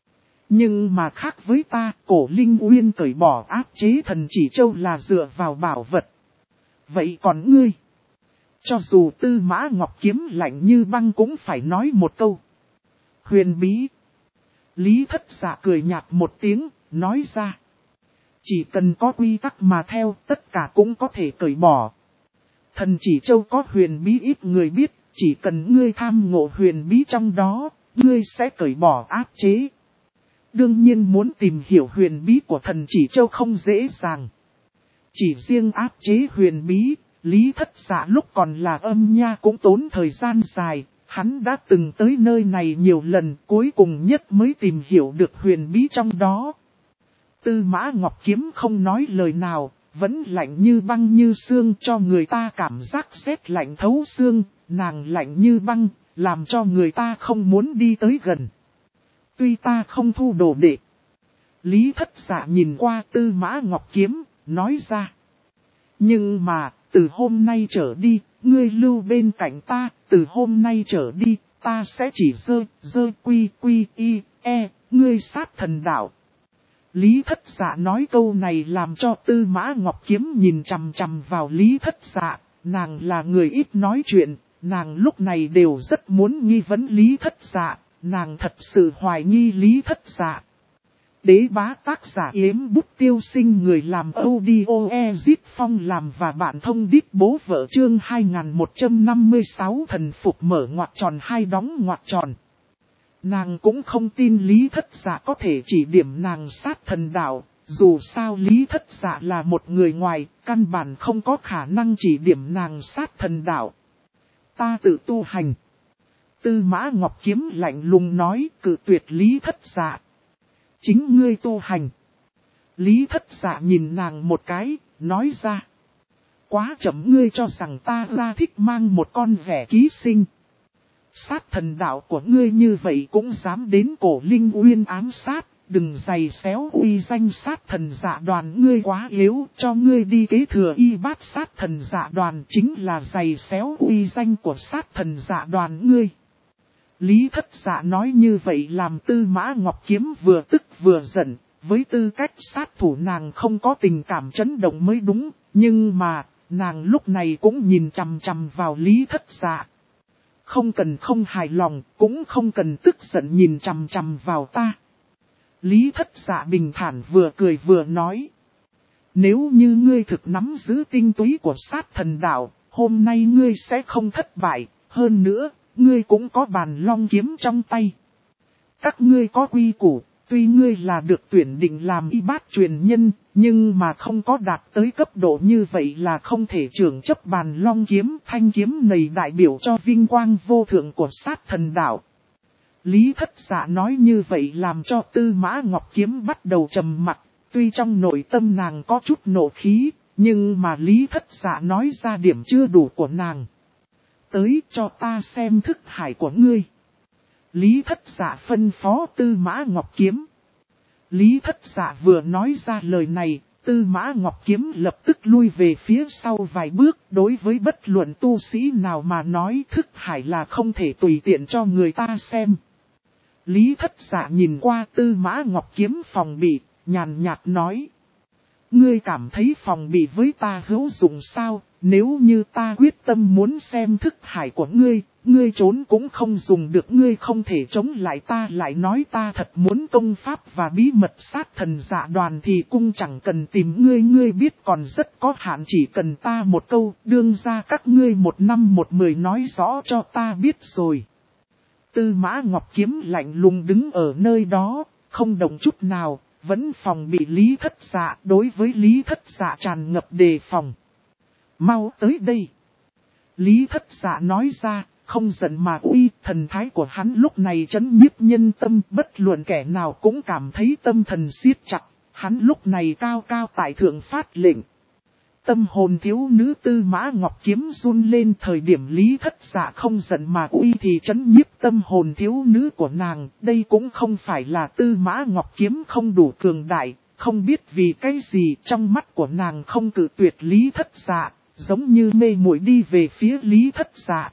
Nhưng mà khác với ta, Cổ Linh Uyên cởi bỏ áp chế Thần Chỉ Châu là dựa vào bảo vật. Vậy còn ngươi? Cho dù Tư Mã Ngọc Kiếm lạnh như băng cũng phải nói một câu. Huyền bí. Lý Thất Dạ cười nhạt một tiếng, nói ra. Chỉ cần có quy tắc mà theo, tất cả cũng có thể cởi bỏ. Thần Chỉ Châu có huyền bí ít người biết, chỉ cần ngươi tham ngộ huyền bí trong đó, ngươi sẽ cởi bỏ áp chế. Đương nhiên muốn tìm hiểu huyền bí của Thần Chỉ Châu không dễ dàng. Chỉ riêng áp chế huyền bí, Lý Thất Dạ lúc còn là âm nha cũng tốn thời gian dài, hắn đã từng tới nơi này nhiều lần, cuối cùng nhất mới tìm hiểu được huyền bí trong đó. Tư Mã Ngọc Kiếm không nói lời nào, vẫn lạnh như băng như xương, cho người ta cảm giác rét lạnh thấu xương, nàng lạnh như băng, làm cho người ta không muốn đi tới gần. Tuy ta không thu đồ đệ. Lý Thất Dạ nhìn qua Tư Mã Ngọc Kiếm, nói ra. Nhưng mà, từ hôm nay trở đi, ngươi lưu bên cạnh ta, từ hôm nay trở đi, ta sẽ chỉ quy y, ngươi sát thần đạo. Lý Thất Dạ nói câu này làm cho Tư Mã Ngọc Kiếm nhìn chằm chằm vào Lý Thất Dạ, nàng là người ít nói chuyện, nàng lúc này đều rất muốn nghi vấn Lý Thất Dạ, nàng thật sự hoài nghi Lý Thất Dạ. Đế bá tác giả Yếm Bút Tiêu Sinh, người làm audio Ezit Phong làm và bạn thông đít bố vợ, chương 2156 thần phục mở ngoặc tròn hai đóng ngoặc tròn. Nàng cũng không tin Lý Thất Dạ có thể chỉ điểm nàng sát thần đạo, dù sao Lý Thất Dạ là một người ngoài, căn bản không có khả năng chỉ điểm nàng sát thần đạo. Ta tự tu hành. Tư Mã Ngọc Kiếm lạnh lùng nói, cự tuyệt Lý Thất Dạ. Chính ngươi tu hành. Lý Thất Dạ nhìn nàng một cái, nói ra. Quá chậm, ngươi cho rằng ta ra thích mang một con vẻ ký sinh. Sát thần đạo của ngươi như vậy cũng dám đến Cổ Linh Uyên ám sát, đừng giày xéo uy danh sát thần dạ đoàn, ngươi quá yếu, cho ngươi đi kế thừa y bát sát thần dạ đoàn chính là giày xéo uy danh của sát thần dạ đoàn ngươi. Lý Thất Dạ nói như vậy làm Tư Mã Ngọc Kiếm vừa tức vừa giận, với tư cách sát thủ nàng không có tình cảm chấn động mới đúng, nhưng mà, nàng lúc này cũng nhìn chằm chằm vào Lý Thất Dạ. Không cần không hài lòng, cũng không cần tức giận nhìn chằm chằm vào ta. Lý Thất Dạ bình thản vừa cười vừa nói. Nếu như ngươi thực nắm giữ tinh túy của sát thần đạo, hôm nay ngươi sẽ không thất bại, hơn nữa, ngươi cũng có bàn long kiếm trong tay. Các ngươi có quy củ, tuy ngươi là được tuyển định làm y bát truyền nhân, nhưng mà không có đạt tới cấp độ như vậy là không thể trưởng chấp bàn long kiếm. Thanh kiếm này đại biểu cho vinh quang vô thượng của sát thần đạo. Lý Thất Dạ nói như vậy làm cho Tư Mã Ngọc Kiếm bắt đầu trầm mặc, tuy trong nội tâm nàng có chút nộ khí, nhưng mà Lý Thất Dạ nói ra điểm chưa đủ của nàng. Tới cho ta xem thức hải của ngươi. Lý Thất Dạ phân phó Tư Mã Ngọc Kiếm. Lý Thất Dạ vừa nói ra lời này, Tư Mã Ngọc Kiếm lập tức lui về phía sau vài bước. Đối với bất luận tu sĩ nào mà nói, thức hải là không thể tùy tiện cho người ta xem. Lý Thất Dạ nhìn qua Tư Mã Ngọc Kiếm phòng bị, nhàn nhạt nói. Ngươi cảm thấy phòng bị với ta hữu dụng sao? Nếu như ta quyết tâm muốn xem thức hải của ngươi, ngươi trốn cũng không dùng được, ngươi không thể chống lại ta. Lại nói ta thật muốn công pháp và bí mật sát thần dạ đoàn thì cũng chẳng cần tìm ngươi, ngươi biết còn rất có hạn, chỉ cần ta một câu, đương ra các ngươi 1 năm 1 10 nói rõ cho ta biết rồi. Tư Mã Ngọc Kiếm lạnh lùng đứng ở nơi đó, không động chút nào, vẫn phòng bị Lý Thất Dạ, đối với Lý Thất Dạ tràn ngập đề phòng. Mau tới đây. Lý Thất Dạ nói ra, không giận mà uy, thần thái của hắn lúc này chấn nhiếp nhân tâm, bất luận kẻ nào cũng cảm thấy tâm thần siết chặt, hắn lúc này cao cao tại thượng phát lệnh. Tâm hồn thiếu nữ Tư Mã Ngọc Kiếm run lên, thời điểm Lý Thất Dạ không giận mà uy thì chấn nhiếp tâm hồn thiếu nữ của nàng, đây cũng không phải là Tư Mã Ngọc Kiếm không đủ cường đại, không biết vì cái gì trong mắt của nàng không cự tuyệt Lý Thất Dạ, giống như mê muội đi về phía Lý Thất Dạ.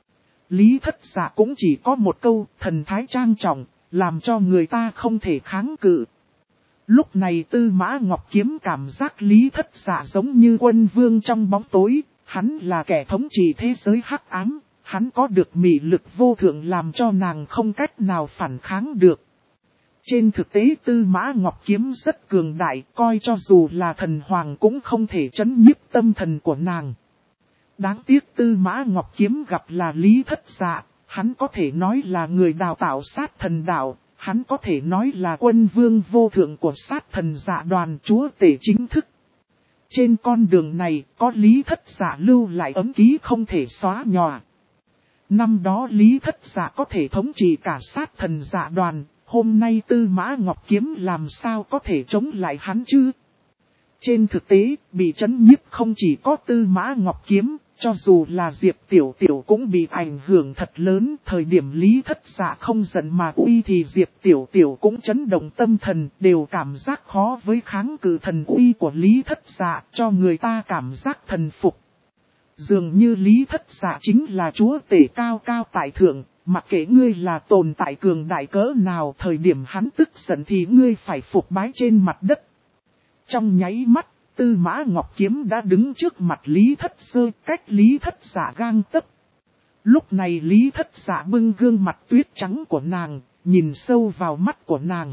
Lý Thất Dạ cũng chỉ có một câu, thần thái trang trọng, làm cho người ta không thể kháng cự. Lúc này Tư Mã Ngọc Kiếm cảm giác Lý Thất Dạ giống như quân vương trong bóng tối, hắn là kẻ thống trị thế giới hắc ám, hắn có được mị lực vô thượng làm cho nàng không cách nào phản kháng được. Trên thực tế Tư Mã Ngọc Kiếm rất cường đại, coi cho dù là thần hoàng cũng không thể chấn nhiếp tâm thần của nàng. Đáng tiếc Tư Mã Ngọc Kiếm gặp là Lý Thất Dạ, hắn có thể nói là người đào tạo sát thần đạo, hắn có thể nói là quân vương vô thượng của sát thần dạ đoàn chúa tể chính thức. Trên con đường này có Lý Thất Dạ lưu lại ấm ký không thể xóa nhòa. Năm đó Lý Thất Dạ có thể thống trị cả sát thần dạ đoàn, hôm nay Tư Mã Ngọc Kiếm làm sao có thể chống lại hắn chứ? Trên thực tế, bị chấn nhiếp không chỉ có Tư Mã Ngọc Kiếm, cho dù là Diệp Tiểu Tiểu cũng bị ảnh hưởng thật lớn. Thời điểm Lý Thất Dạ không giận mà uy thì Diệp Tiểu Tiểu cũng chấn động tâm thần, đều cảm giác khó với kháng cự thần uy của Lý Thất Dạ, cho người ta cảm giác thần phục. Dường như Lý Thất Dạ chính là chúa tể cao cao tại thượng, mặc kệ ngươi là tồn tại cường đại cỡ nào, thời điểm hắn tức giận thì ngươi phải phục bái trên mặt đất. Trong nháy mắt, Tư Mã Ngọc Kiếm đã đứng trước mặt Lý Thất Sơ, cách Lý Thất Dạ gang tấc. Lúc này Lý Thất Dạ bưng gương mặt tuyết trắng của nàng, nhìn sâu vào mắt của nàng.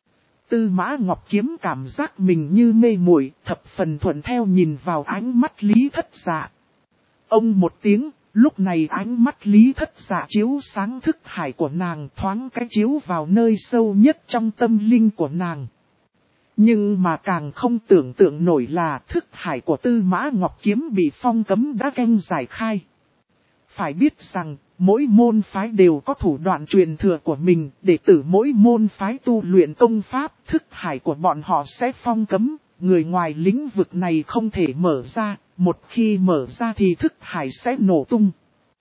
Tư Mã Ngọc Kiếm cảm giác mình như mê muội, thập phần thuận theo nhìn vào ánh mắt Lý Thất Dạ. Ông một tiếng, lúc này ánh mắt Lý Thất Dạ chiếu sáng thức hải của nàng, thoáng cái chiếu vào nơi sâu nhất trong tâm linh của nàng. Nhưng mà càng không tưởng tượng nổi là thức hải của Tư Mã Ngọc Kiếm bị phong cấm đã canh giải khai. Phải biết rằng, mỗi môn phái đều có thủ đoạn truyền thừa của mình, đệ tử mỗi môn phái tu luyện công pháp, thức hải của bọn họ sẽ phong cấm, người ngoài lĩnh vực này không thể mở ra, một khi mở ra thì thức hải sẽ nổ tung.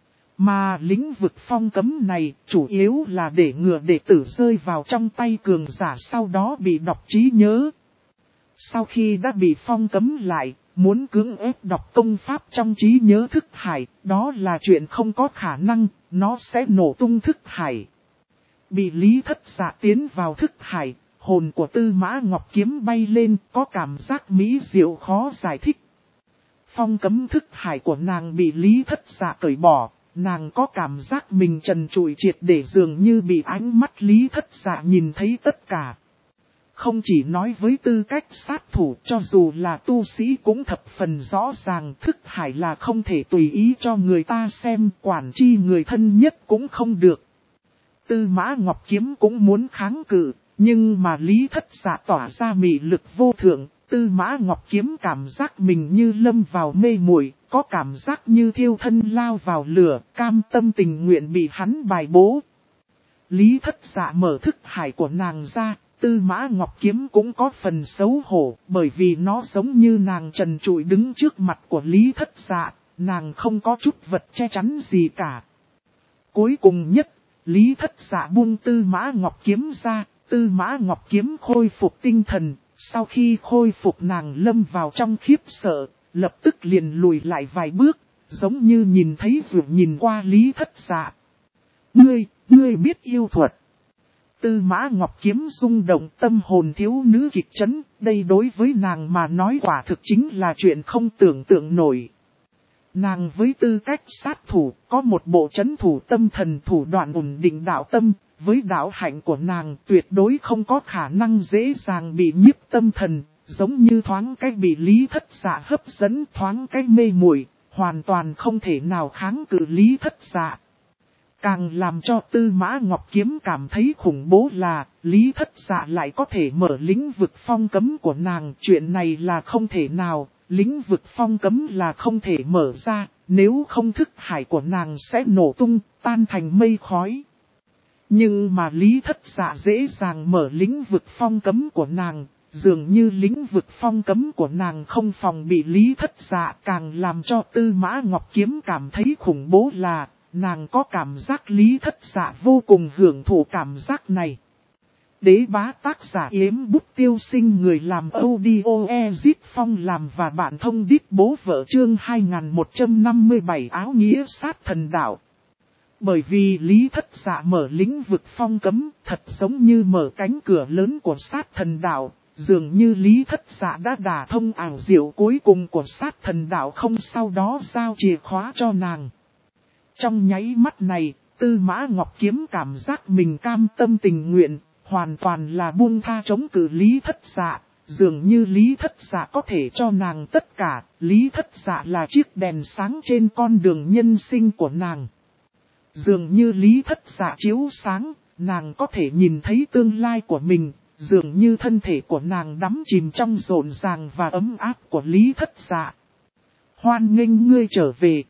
Mà lĩnh vực phong cấm này chủ yếu là để ngừa đệ tử rơi vào trong tay cường giả sau đó bị đọc trí nhớ. Sau khi đã bị phong cấm lại, muốn cưỡng ép đọc công pháp trong trí nhớ thức hải, đó là chuyện không có khả năng, nó sẽ nổ tung thức hải. Bị Lý Thất Dạ tiến vào thức hải, hồn của Tư Mã Ngọc Kiếm bay lên, có cảm giác mỹ diệu khó giải thích. Phong cấm thức hải của nàng bị Lý Thất Dạ cởi bỏ. Nàng có cảm giác mình trần trụi triệt để dường như bị ánh mắt Lý Thất Dạ nhìn thấy tất cả. Không chỉ nói với tư cách sát thủ, cho dù là tu sĩ cũng thập phần rõ ràng, thức hải là không thể tùy ý cho người ta xem, quản chi người thân nhất cũng không được. Tư Mã Ngọc Kiếm cũng muốn kháng cự, nhưng mà Lý Thất Dạ tỏa ra mị lực vô thượng. Tư Mã Ngọc Kiếm cảm giác mình như lâm vào mê muội, có cảm giác như thiêu thân lao vào lửa, cam tâm tình nguyện bị hắn bài bố. Lý Thất Dạ mở thức hải của nàng ra, Tư Mã Ngọc Kiếm cũng có phần xấu hổ, bởi vì nó giống như nàng trần trụi đứng trước mặt của Lý Thất Dạ, nàng không có chút vật che chắn gì cả. Cuối cùng nhất, Lý Thất Dạ buông Tư Mã Ngọc Kiếm ra, Tư Mã Ngọc Kiếm khôi phục tinh thần. Sau khi khôi phục nàng lâm vào trong khiếp sợ, lập tức liền lùi lại vài bước, giống như nhìn thấy vừa nhìn qua Lý Thất Dạ. Ngươi biết yêu thuật. Tư Mã Ngọc Kiếm rung động, tâm hồn thiếu nữ kịch chấn, đây đối với nàng mà nói quả thực chính là chuyện không tưởng tượng nổi. Nàng với tư cách sát thủ, có một bộ trấn thủ tâm thần thủ đoạn ổn định đạo tâm. Với đạo hạnh của nàng tuyệt đối không có khả năng dễ dàng bị nhiếp tâm thần, giống như thoáng cách bị Lý Thất Dạ hấp dẫn, thoáng cách mê muội, hoàn toàn không thể nào kháng cự Lý Thất Dạ. Càng làm cho Tư Mã Ngọc Kiếm cảm thấy khủng bố là, Lý Thất Dạ lại có thể mở lĩnh vực phong cấm của nàng. Chuyện này là không thể nào, lĩnh vực phong cấm là không thể mở ra, nếu không thức hải của nàng sẽ nổ tung, tan thành mây khói. Nhưng mà Lý Thất Dạ dễ dàng mở lĩnh vực phong cấm của nàng, dường như lĩnh vực phong cấm của nàng không phòng bị Lý Thất Dạ. Càng làm cho Tư Mã Ngọc Kiếm cảm thấy khủng bố là, nàng có cảm giác Lý Thất Dạ vô cùng hưởng thụ cảm giác này. Đế bá tác giả Yếm Bút Tiêu Sinh, người làm audio Ezit Phong làm và bạn thông đít bố vợ, chương 2157 áo nghĩa sát thần đạo. Bởi vì Lý Thất Dạ mở lĩnh vực phong cấm, thật giống như mở cánh cửa lớn của sát thần đạo, dường như Lý Thất Dạ đã đả thông ảo diệu cuối cùng của sát thần đạo, không sau đó giao chìa khóa cho nàng. Trong nháy mắt này, Tư Mã Ngọc Kiếm cảm giác mình cam tâm tình nguyện, hoàn toàn là buông tha chống cự Lý Thất Dạ. Dường như Lý Thất Dạ có thể cho nàng tất cả, Lý Thất Dạ là chiếc đèn sáng trên con đường nhân sinh của nàng. Dường như Lý Thất Dạ chiếu sáng, nàng có thể nhìn thấy tương lai của mình, dường như thân thể của nàng đắm chìm trong rộn ràng và ấm áp của Lý Thất Dạ. Hoan nghênh ngươi trở về.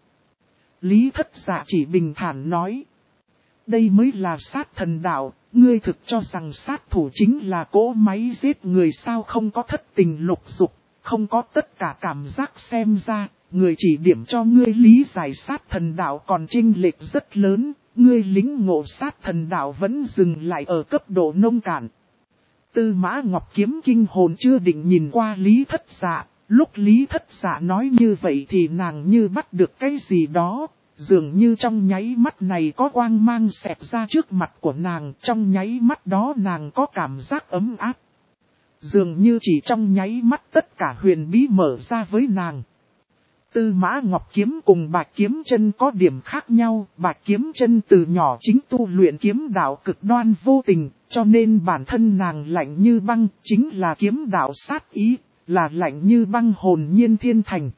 Lý Thất Dạ chỉ bình thản nói. Đây mới là sát thần đạo, ngươi thực cho rằng sát thủ chính là cỗ máy giết người sao? Không có thất tình lục dục, không có tất cả cảm giác, xem ra, người chỉ điểm cho ngươi lý giải sát thần đạo còn chênh lệch rất lớn, ngươi lính ngộ sát thần đạo vẫn dừng lại ở cấp độ nông cạn. Tư Mã Ngọc Kiếm kinh hồn chưa định nhìn qua Lý Thất Dạ, lúc Lý Thất Dạ nói như vậy thì nàng như bắt được cái gì đó. Dường như trong nháy mắt này có quang mang xẹt ra trước mặt của nàng, trong nháy mắt đó nàng có cảm giác ấm áp. Dường như chỉ trong nháy mắt tất cả huyền bí mở ra với nàng. Tư Mã Ngọc Kiếm cùng Bạch Kiếm Chân có điểm khác nhau, Bạch Kiếm Chân từ nhỏ chính tu luyện kiếm đạo cực đoan vô tình, cho nên bản thân nàng lạnh như băng, chính là kiếm đạo sát ý, là lạnh như băng hồn nhiên thiên thành.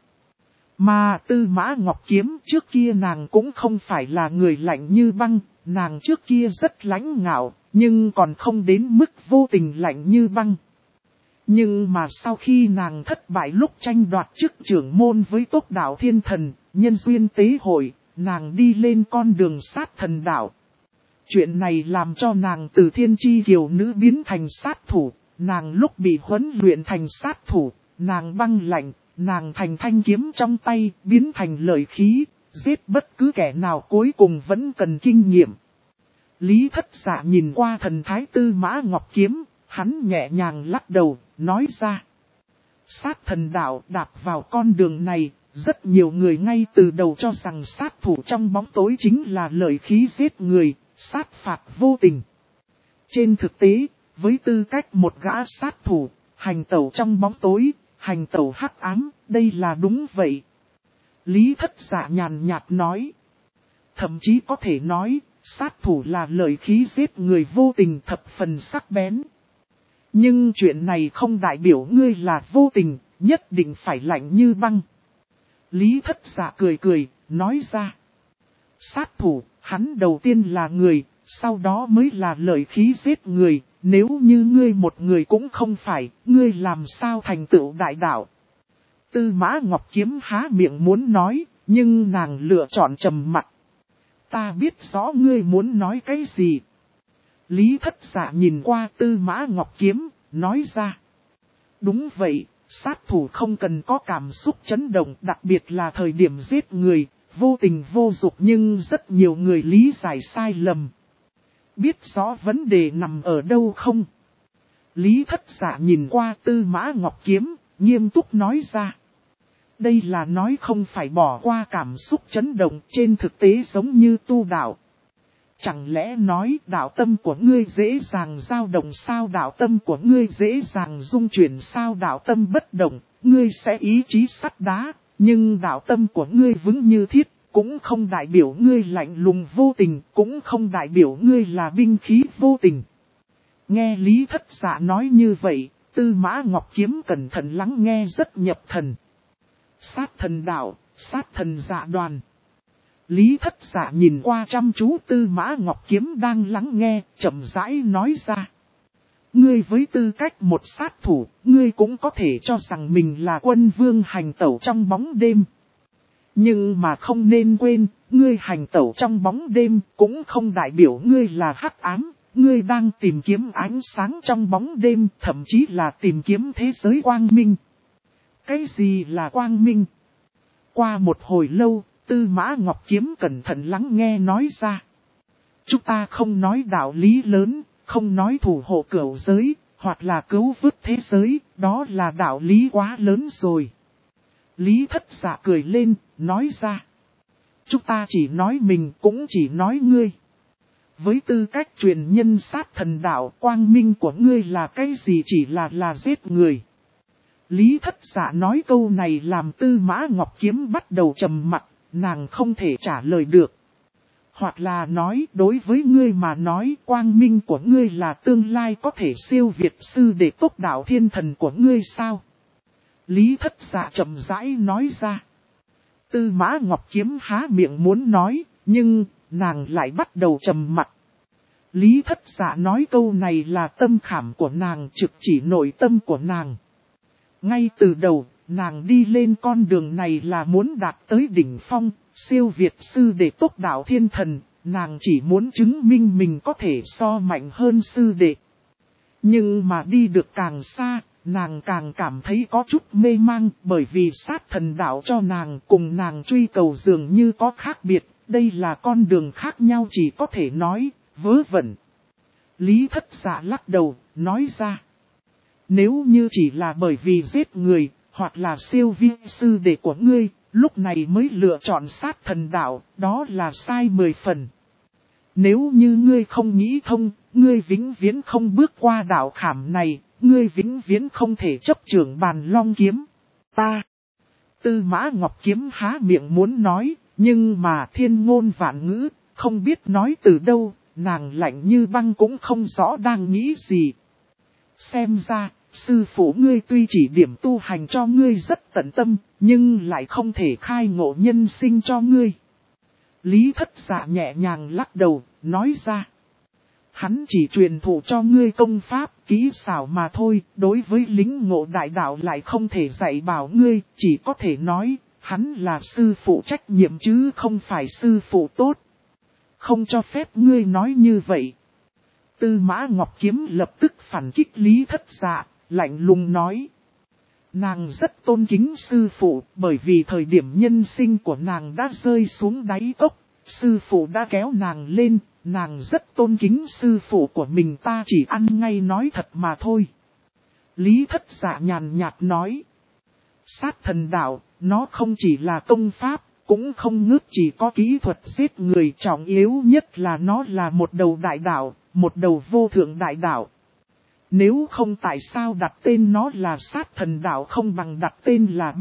Mà Tư Mã Ngọc Kiếm trước kia nàng cũng không phải là người lạnh như băng, nàng trước kia rất lãnh ngạo, nhưng còn không đến mức vô tình lạnh như băng. Nhưng mà sau khi nàng thất bại lúc tranh đoạt chức trưởng môn với Tốc Đạo Thiên Thần, nhân duyên tế hội, nàng đi lên con đường sát thần đạo. Chuyện này làm cho nàng từ thiên chi kiều nữ biến thành sát thủ, nàng lúc bị huấn luyện thành sát thủ, nàng băng lạnh. Nàng thành thanh kiếm trong tay, biến thành lợi khí, giết bất cứ kẻ nào cuối cùng vẫn cần kinh nghiệm. Lý Thất Dạ nhìn qua thần thái Tư Mã Ngọc Kiếm, hắn nhẹ nhàng lắc đầu, nói ra. Sát thần đạo đạp vào con đường này, rất nhiều người ngay từ đầu cho rằng sát thủ trong bóng tối chính là lợi khí giết người, sát phạt vô tình. Trên thực tế, với tư cách một gã sát thủ, hành tẩu trong bóng tối, hành tẩu hắc ám, đây là đúng vậy. Lý Thất Dạ nhàn nhạt nói. Thậm chí có thể nói, sát thủ là lợi khí giết người vô tình thập phần sắc bén. Nhưng chuyện này không đại biểu ngươi là vô tình, nhất định phải lạnh như băng. Lý Thất Dạ cười cười, nói ra. Sát thủ, hắn đầu tiên là người, sau đó mới là lợi khí giết người. Nếu như ngươi một người cũng không phải, ngươi làm sao thành tựu đại đạo? Tư Mã Ngọc Kiếm há miệng muốn nói, nhưng nàng lựa chọn trầm mặc. Ta biết rõ ngươi muốn nói cái gì. Lý Thất Dạ nhìn qua Tư Mã Ngọc Kiếm, nói ra. Đúng vậy, sát thủ không cần có cảm xúc chấn động, đặc biệt là thời điểm giết người, vô tình vô dục, nhưng rất nhiều người lý giải sai lầm. Biết rõ vấn đề nằm ở đâu không? Lý Thất Dạ nhìn qua Tư Mã Ngọc Kiếm, nghiêm túc nói ra. Đây là nói không phải bỏ qua cảm xúc chấn động, trên thực tế giống như tu đạo. Chẳng lẽ nói đạo tâm của ngươi dễ dàng dao động sao? Đạo tâm của ngươi dễ dàng dung chuyển sao? Đạo tâm bất động, ngươi sẽ ý chí sắt đá, nhưng đạo tâm của ngươi vững như thiết. Cũng không đại biểu ngươi lạnh lùng vô tình, cũng không đại biểu ngươi là binh khí vô tình. Nghe Lý Thất Dạ nói như vậy, Tư Mã Ngọc Kiếm cẩn thận lắng nghe rất nhập thần. Sát thần đạo, sát thần dạ đoàn. Lý Thất Dạ nhìn qua chăm chú Tư Mã Ngọc Kiếm đang lắng nghe, chậm rãi nói ra. Ngươi với tư cách một sát thủ, ngươi cũng có thể cho rằng mình là quân vương hành tẩu trong bóng đêm. Nhưng mà không nên quên, ngươi hành tẩu trong bóng đêm cũng không đại biểu ngươi là hắc ám, ngươi đang tìm kiếm ánh sáng trong bóng đêm, thậm chí là tìm kiếm thế giới quang minh. Cái gì là quang minh? Qua một hồi lâu, Tư Mã Ngọc Kiếm cẩn thận lắng nghe nói ra. Chúng ta không nói đạo lý lớn, không nói thủ hộ cửu giới, hoặc là cứu vớt thế giới, đó là đạo lý quá lớn rồi. Lý Thất Dạ cười lên, nói ra. Chúng ta chỉ nói mình cũng chỉ nói ngươi. Với tư cách truyền nhân sát thần đạo, quang minh của ngươi là cái gì chỉ là giết người. Lý Thất Dạ nói câu này làm Tư Mã Ngọc Kiếm bắt đầu trầm mặc, nàng không thể trả lời được. Hoặc là nói đối với ngươi mà nói quang minh của ngươi là tương lai có thể siêu việt sư để tốc đạo thiên thần của ngươi sao? Lý Thất Dạ chậm rãi nói ra. Tư Mã Ngọc Kiếm há miệng muốn nói, nhưng nàng lại bắt đầu trầm mặc. Lý Thất Dạ nói câu này là tâm khảm của nàng, trực chỉ nội tâm của nàng. Ngay từ đầu, nàng đi lên con đường này là muốn đạt tới đỉnh phong, siêu việt sư để tốc đạo thiên thần, nàng chỉ muốn chứng minh mình có thể so mạnh hơn sư đệ. Nhưng mà đi được càng xa, nàng càng cảm thấy có chút mê mang, bởi vì sát thần đạo cho nàng cùng nàng truy cầu dường như có khác biệt, đây là con đường khác nhau chỉ có thể nói, vớ vẩn. Lý Thất Dạ lắc đầu, nói ra. Nếu như chỉ là bởi vì giết người, hoặc là siêu vi sư đệ của ngươi, lúc này mới lựa chọn sát thần đạo, đó là sai 10 phần. Nếu như ngươi không nghĩ thông, ngươi vĩnh viễn không bước qua đạo khảm này, ngươi vĩnh viễn không thể chấp trưởng bàn long kiếm. Ta, Tư Mã Ngọc Kiếm há miệng muốn nói, nhưng mà thiên ngôn vạn ngữ, không biết nói từ đâu, nàng lạnh như băng cũng không rõ đang nghĩ gì. Xem ra, sư phụ ngươi tuy chỉ điểm tu hành cho ngươi rất tận tâm, nhưng lại không thể khai ngộ nhân sinh cho ngươi. Lý Thất Dạ nhẹ nhàng lắc đầu, nói ra. Hắn chỉ truyền thụ cho ngươi công pháp, kỹ xảo mà thôi, đối với lính ngộ đại đạo lại không thể dạy bảo ngươi, chỉ có thể nói, hắn là sư phụ trách nhiệm chứ không phải sư phụ tốt. Không cho phép ngươi nói như vậy. Tư Mã Ngọc Kiếm lập tức phản kích Lý Thất Dạ, lạnh lùng nói. Nàng rất tôn kính sư phụ, bởi vì thời điểm nhân sinh của nàng đã rơi xuống đáy cốc, sư phụ đã kéo nàng lên, nàng rất tôn kính sư phụ của mình, ta chỉ ăn ngay nói thật mà thôi. Lý Thất Dạ nhàn nhạt nói. Sát thần đạo, nó không chỉ là công pháp, cũng không ngớt chỉ có kỹ thuật giết người, trọng yếu nhất là nó là một đầu đại đạo, một đầu vô thượng đại đạo. Nếu không tại sao đặt tên nó là sát thần đạo không bằng đặt tên là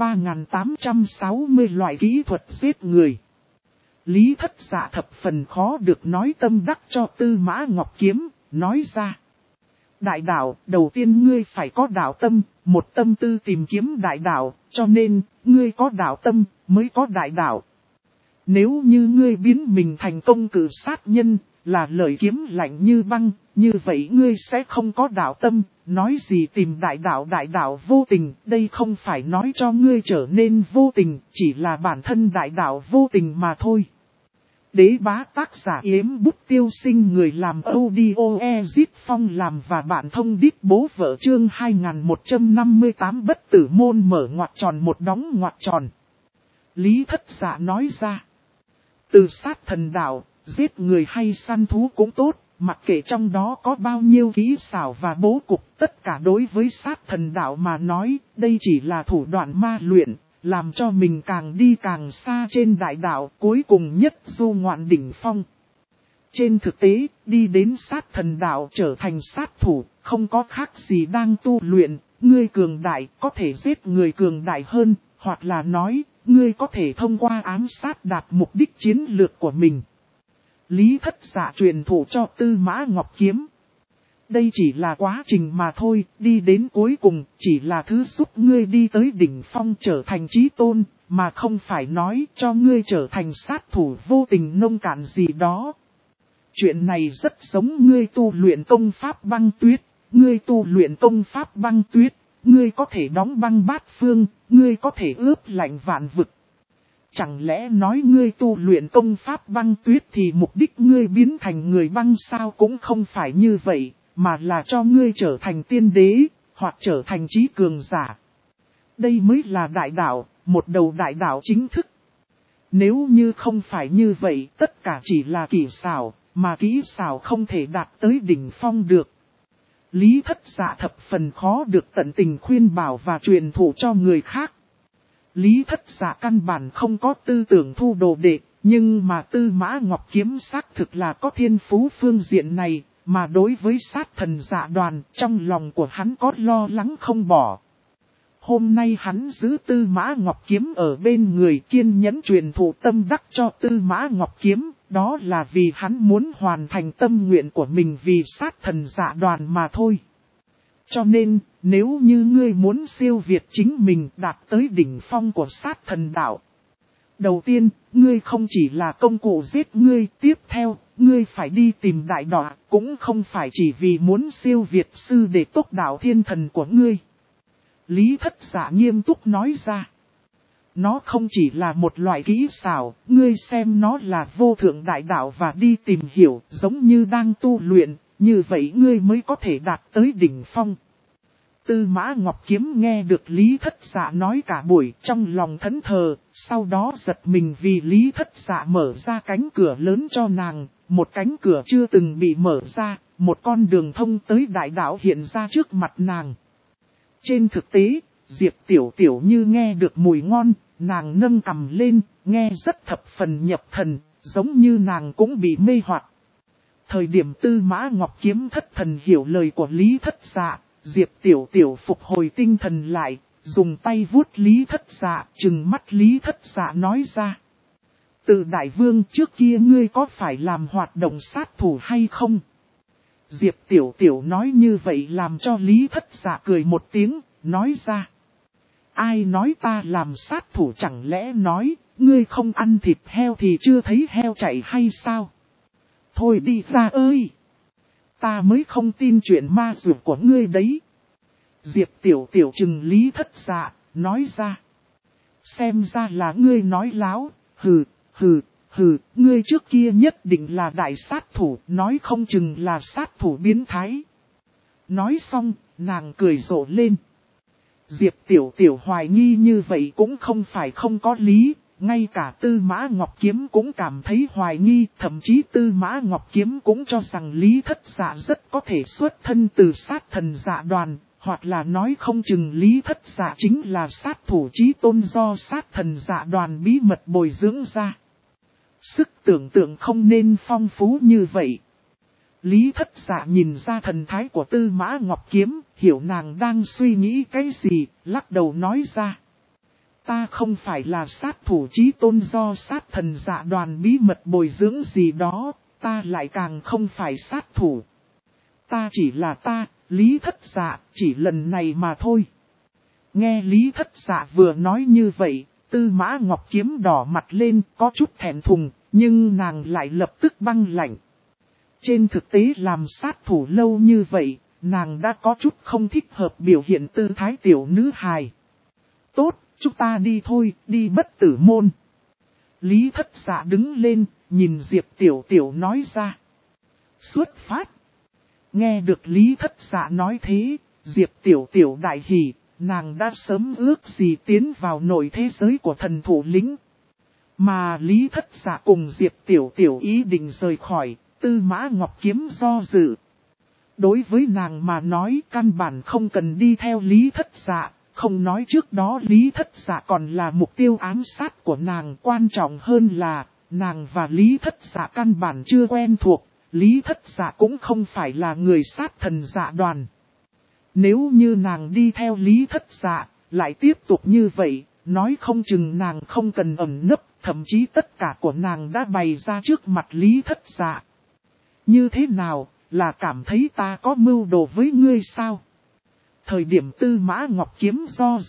3860 loại kỹ thuật giết người. Lý Thất Dạ thập phần khó được nói tâm đắc cho Tư Mã Ngọc Kiếm, nói ra. Đại đạo, đầu tiên ngươi phải có đạo tâm, một tâm tư tìm kiếm đại đạo, cho nên, ngươi có đạo tâm, mới có đại đạo. Nếu như ngươi biến mình thành công cử sát nhân, là lời kiếm lạnh như băng, như vậy ngươi sẽ không có đạo tâm, nói gì tìm đại đạo vô tình, đây không phải nói cho ngươi trở nên vô tình, chỉ là bản thân đại đạo vô tình mà thôi. Đế bá tác giả Yếm Bút Tiêu Sinh, người làm audio Ezit Phong làm và bạn thông đít bố vợ chương 2158 bất tử môn mở ngoặc tròn một đóng ngoặc tròn. Lý Thất Dạ nói ra. Từ sát thần đạo, giết người hay săn thú cũng tốt, mặc kệ trong đó có bao nhiêu kỹ xảo và bố cục, tất cả đối với sát thần đạo mà nói, đây chỉ là thủ đoạn ma luyện, làm cho mình càng đi càng xa trên đại đạo, cuối cùng nhất du ngoạn đỉnh phong. Trên thực tế, đi đến sát thần đạo trở thành sát thủ, không có khác gì đang tu luyện, ngươi cường đại có thể giết người cường đại hơn, hoặc là nói, ngươi có thể thông qua ám sát đạt mục đích chiến lược của mình. Lý Thất Dạ truyền thụ cho Tư Mã Ngọc Kiếm. Đây chỉ là quá trình mà thôi, đi đến cuối cùng chỉ là thứ giúp ngươi đi tới đỉnh phong trở thành chí tôn, mà không phải nói cho ngươi trở thành sát thủ vô tình nông cạn gì đó. Chuyện này rất giống ngươi tu luyện công pháp băng tuyết, ngươi tu luyện công pháp băng tuyết, ngươi có thể đóng băng bát phương, ngươi có thể ướp lạnh vạn vực. Chẳng lẽ nói ngươi tu luyện công pháp băng tuyết thì mục đích ngươi biến thành người băng sao? Cũng không phải như vậy, mà là cho ngươi trở thành tiên đế, hoặc trở thành trí cường giả. Đây mới là đại đạo, một đầu đại đạo chính thức. Nếu như không phải như vậy, tất cả chỉ là kỹ xảo, mà kỹ xảo không thể đạt tới đỉnh phong được. Lý Thất Dạ thập phần khó được tận tình khuyên bảo và truyền thụ cho người khác. Lý Thất Dạ căn bản không có tư tưởng thu đồ đệ, nhưng mà Tư Mã Ngọc Kiếm xác thực là có thiên phú phương diện này, mà đối với sát thần dạ đoàn, trong lòng của hắn có lo lắng không bỏ. Hôm nay hắn giữ Tư Mã Ngọc Kiếm ở bên người, kiên nhẫn truyền thụ tâm đắc cho Tư Mã Ngọc Kiếm, đó là vì hắn muốn hoàn thành tâm nguyện của mình vì sát thần dạ đoàn mà thôi. Cho nên, nếu như ngươi muốn siêu việt chính mình đạt tới đỉnh phong của sát thần đạo. Đầu tiên, ngươi không chỉ là công cụ giết ngươi, tiếp theo, ngươi phải đi tìm đại đọa, cũng không phải chỉ vì muốn siêu việt sư để tốc đạo thiên thần của ngươi. Lý Thất Dạ nghiêm túc nói ra. Nó không chỉ là một loại kỹ xảo, ngươi xem nó là vô thượng đại đạo và đi tìm hiểu, giống như đang tu luyện, như vậy ngươi mới có thể đạt tới đỉnh phong. Tư Mã Ngọc Kiếm nghe được Lý Thất Dạ nói cả buổi trong lòng thẫn thờ, sau đó giật mình vì Lý Thất Dạ mở ra cánh cửa lớn cho nàng, một cánh cửa chưa từng bị mở ra, một con đường thông tới đại đạo hiện ra trước mặt nàng. Trên thực tế, Diệp Tiểu Tiểu như nghe được mùi ngon, nàng nâng cằm lên, nghe rất thập phần nhập thần, giống như nàng cũng bị mê hoặc. Thời điểm Tư Mã Ngọc Kiếm thất thần hiểu lời của Lý Thất Dạ, Diệp Tiểu Tiểu phục hồi tinh thần lại, dùng tay vuốt Lý Thất Dạ, trừng mắt Lý Thất Dạ nói ra. Từ Đại Vương trước kia ngươi có phải làm hoạt động sát thủ hay không? Diệp Tiểu Tiểu nói như vậy làm cho Lý Thất Dạ cười một tiếng, nói ra. Ai nói ta làm sát thủ, chẳng lẽ nói, ngươi không ăn thịt heo thì chưa thấy heo chạy hay sao? Thôi đi ra ơi! Ta mới không tin chuyện ma dược của ngươi đấy. Diệp Tiểu Tiểu trừng Lý Thất Dạ, nói ra. Xem ra là ngươi nói láo, hừ, ngươi trước kia nhất định là đại sát thủ, nói không chừng là sát thủ biến thái. Nói xong, nàng cười rộ lên. Diệp Tiểu Tiểu hoài nghi như vậy cũng không phải không có lý, ngay cả Tư Mã Ngọc Kiếm cũng cảm thấy hoài nghi, thậm chí Tư Mã Ngọc Kiếm cũng cho rằng Lý Thất Dạ rất có thể xuất thân từ sát thần dạ đoàn, hoặc là nói không chừng Lý Thất Dạ chính là sát thủ chí tôn do sát thần dạ đoàn bí mật bồi dưỡng ra. Sức tưởng tượng không nên phong phú như vậy. Lý Thất Dạ nhìn ra thần thái của Tư Mã Ngọc Kiếm, hiểu nàng đang suy nghĩ cái gì, lắc đầu nói ra. Ta không phải là sát thủ chí tôn do sát thần dạ đoàn bí mật bồi dưỡng gì đó, ta lại càng không phải sát thủ. Ta chỉ là ta, Lý Thất Dạ, chỉ lần này mà thôi. Nghe Lý Thất Dạ vừa nói như vậy, Tư Mã Ngọc Kiếm đỏ mặt lên, có chút thẹn thùng, nhưng nàng lại lập tức băng lạnh. Trên thực tế làm sát thủ lâu như vậy, nàng đã có chút không thích hợp biểu hiện tư thái tiểu nữ hài. Tốt, chúng ta đi thôi, đi Bất Tử Môn. Lý Thất Dạ đứng lên, nhìn Diệp Tiểu Tiểu nói ra. Xuất phát. Nghe được Lý Thất Dạ nói thế, Diệp Tiểu Tiểu đại hỉ, nàng đã sớm ước gì tiến vào nội thế giới của thần thủ lĩnh. Mà Lý Thất Dạ cùng Diệp Tiểu Tiểu ý định rời khỏi, Tư Mã Ngọc Kiếm do dự. Đối với nàng mà nói căn bản không cần đi theo Lý Thất Dạ, không nói trước đó Lý Thất Dạ còn là mục tiêu ám sát của nàng, quan trọng hơn là nàng và Lý Thất Dạ căn bản chưa quen thuộc, Lý Thất Dạ cũng không phải là người sát thần dạ đoàn. Nếu như nàng đi theo Lý Thất Dạ, lại tiếp tục như vậy, nói không chừng nàng không cần ẩn nấp, thậm chí tất cả của nàng đã bày ra trước mặt Lý Thất Dạ. Như thế nào, là cảm thấy ta có mưu đồ với ngươi sao? Thời điểm Tư Mã Ngọc Kiếm do dự,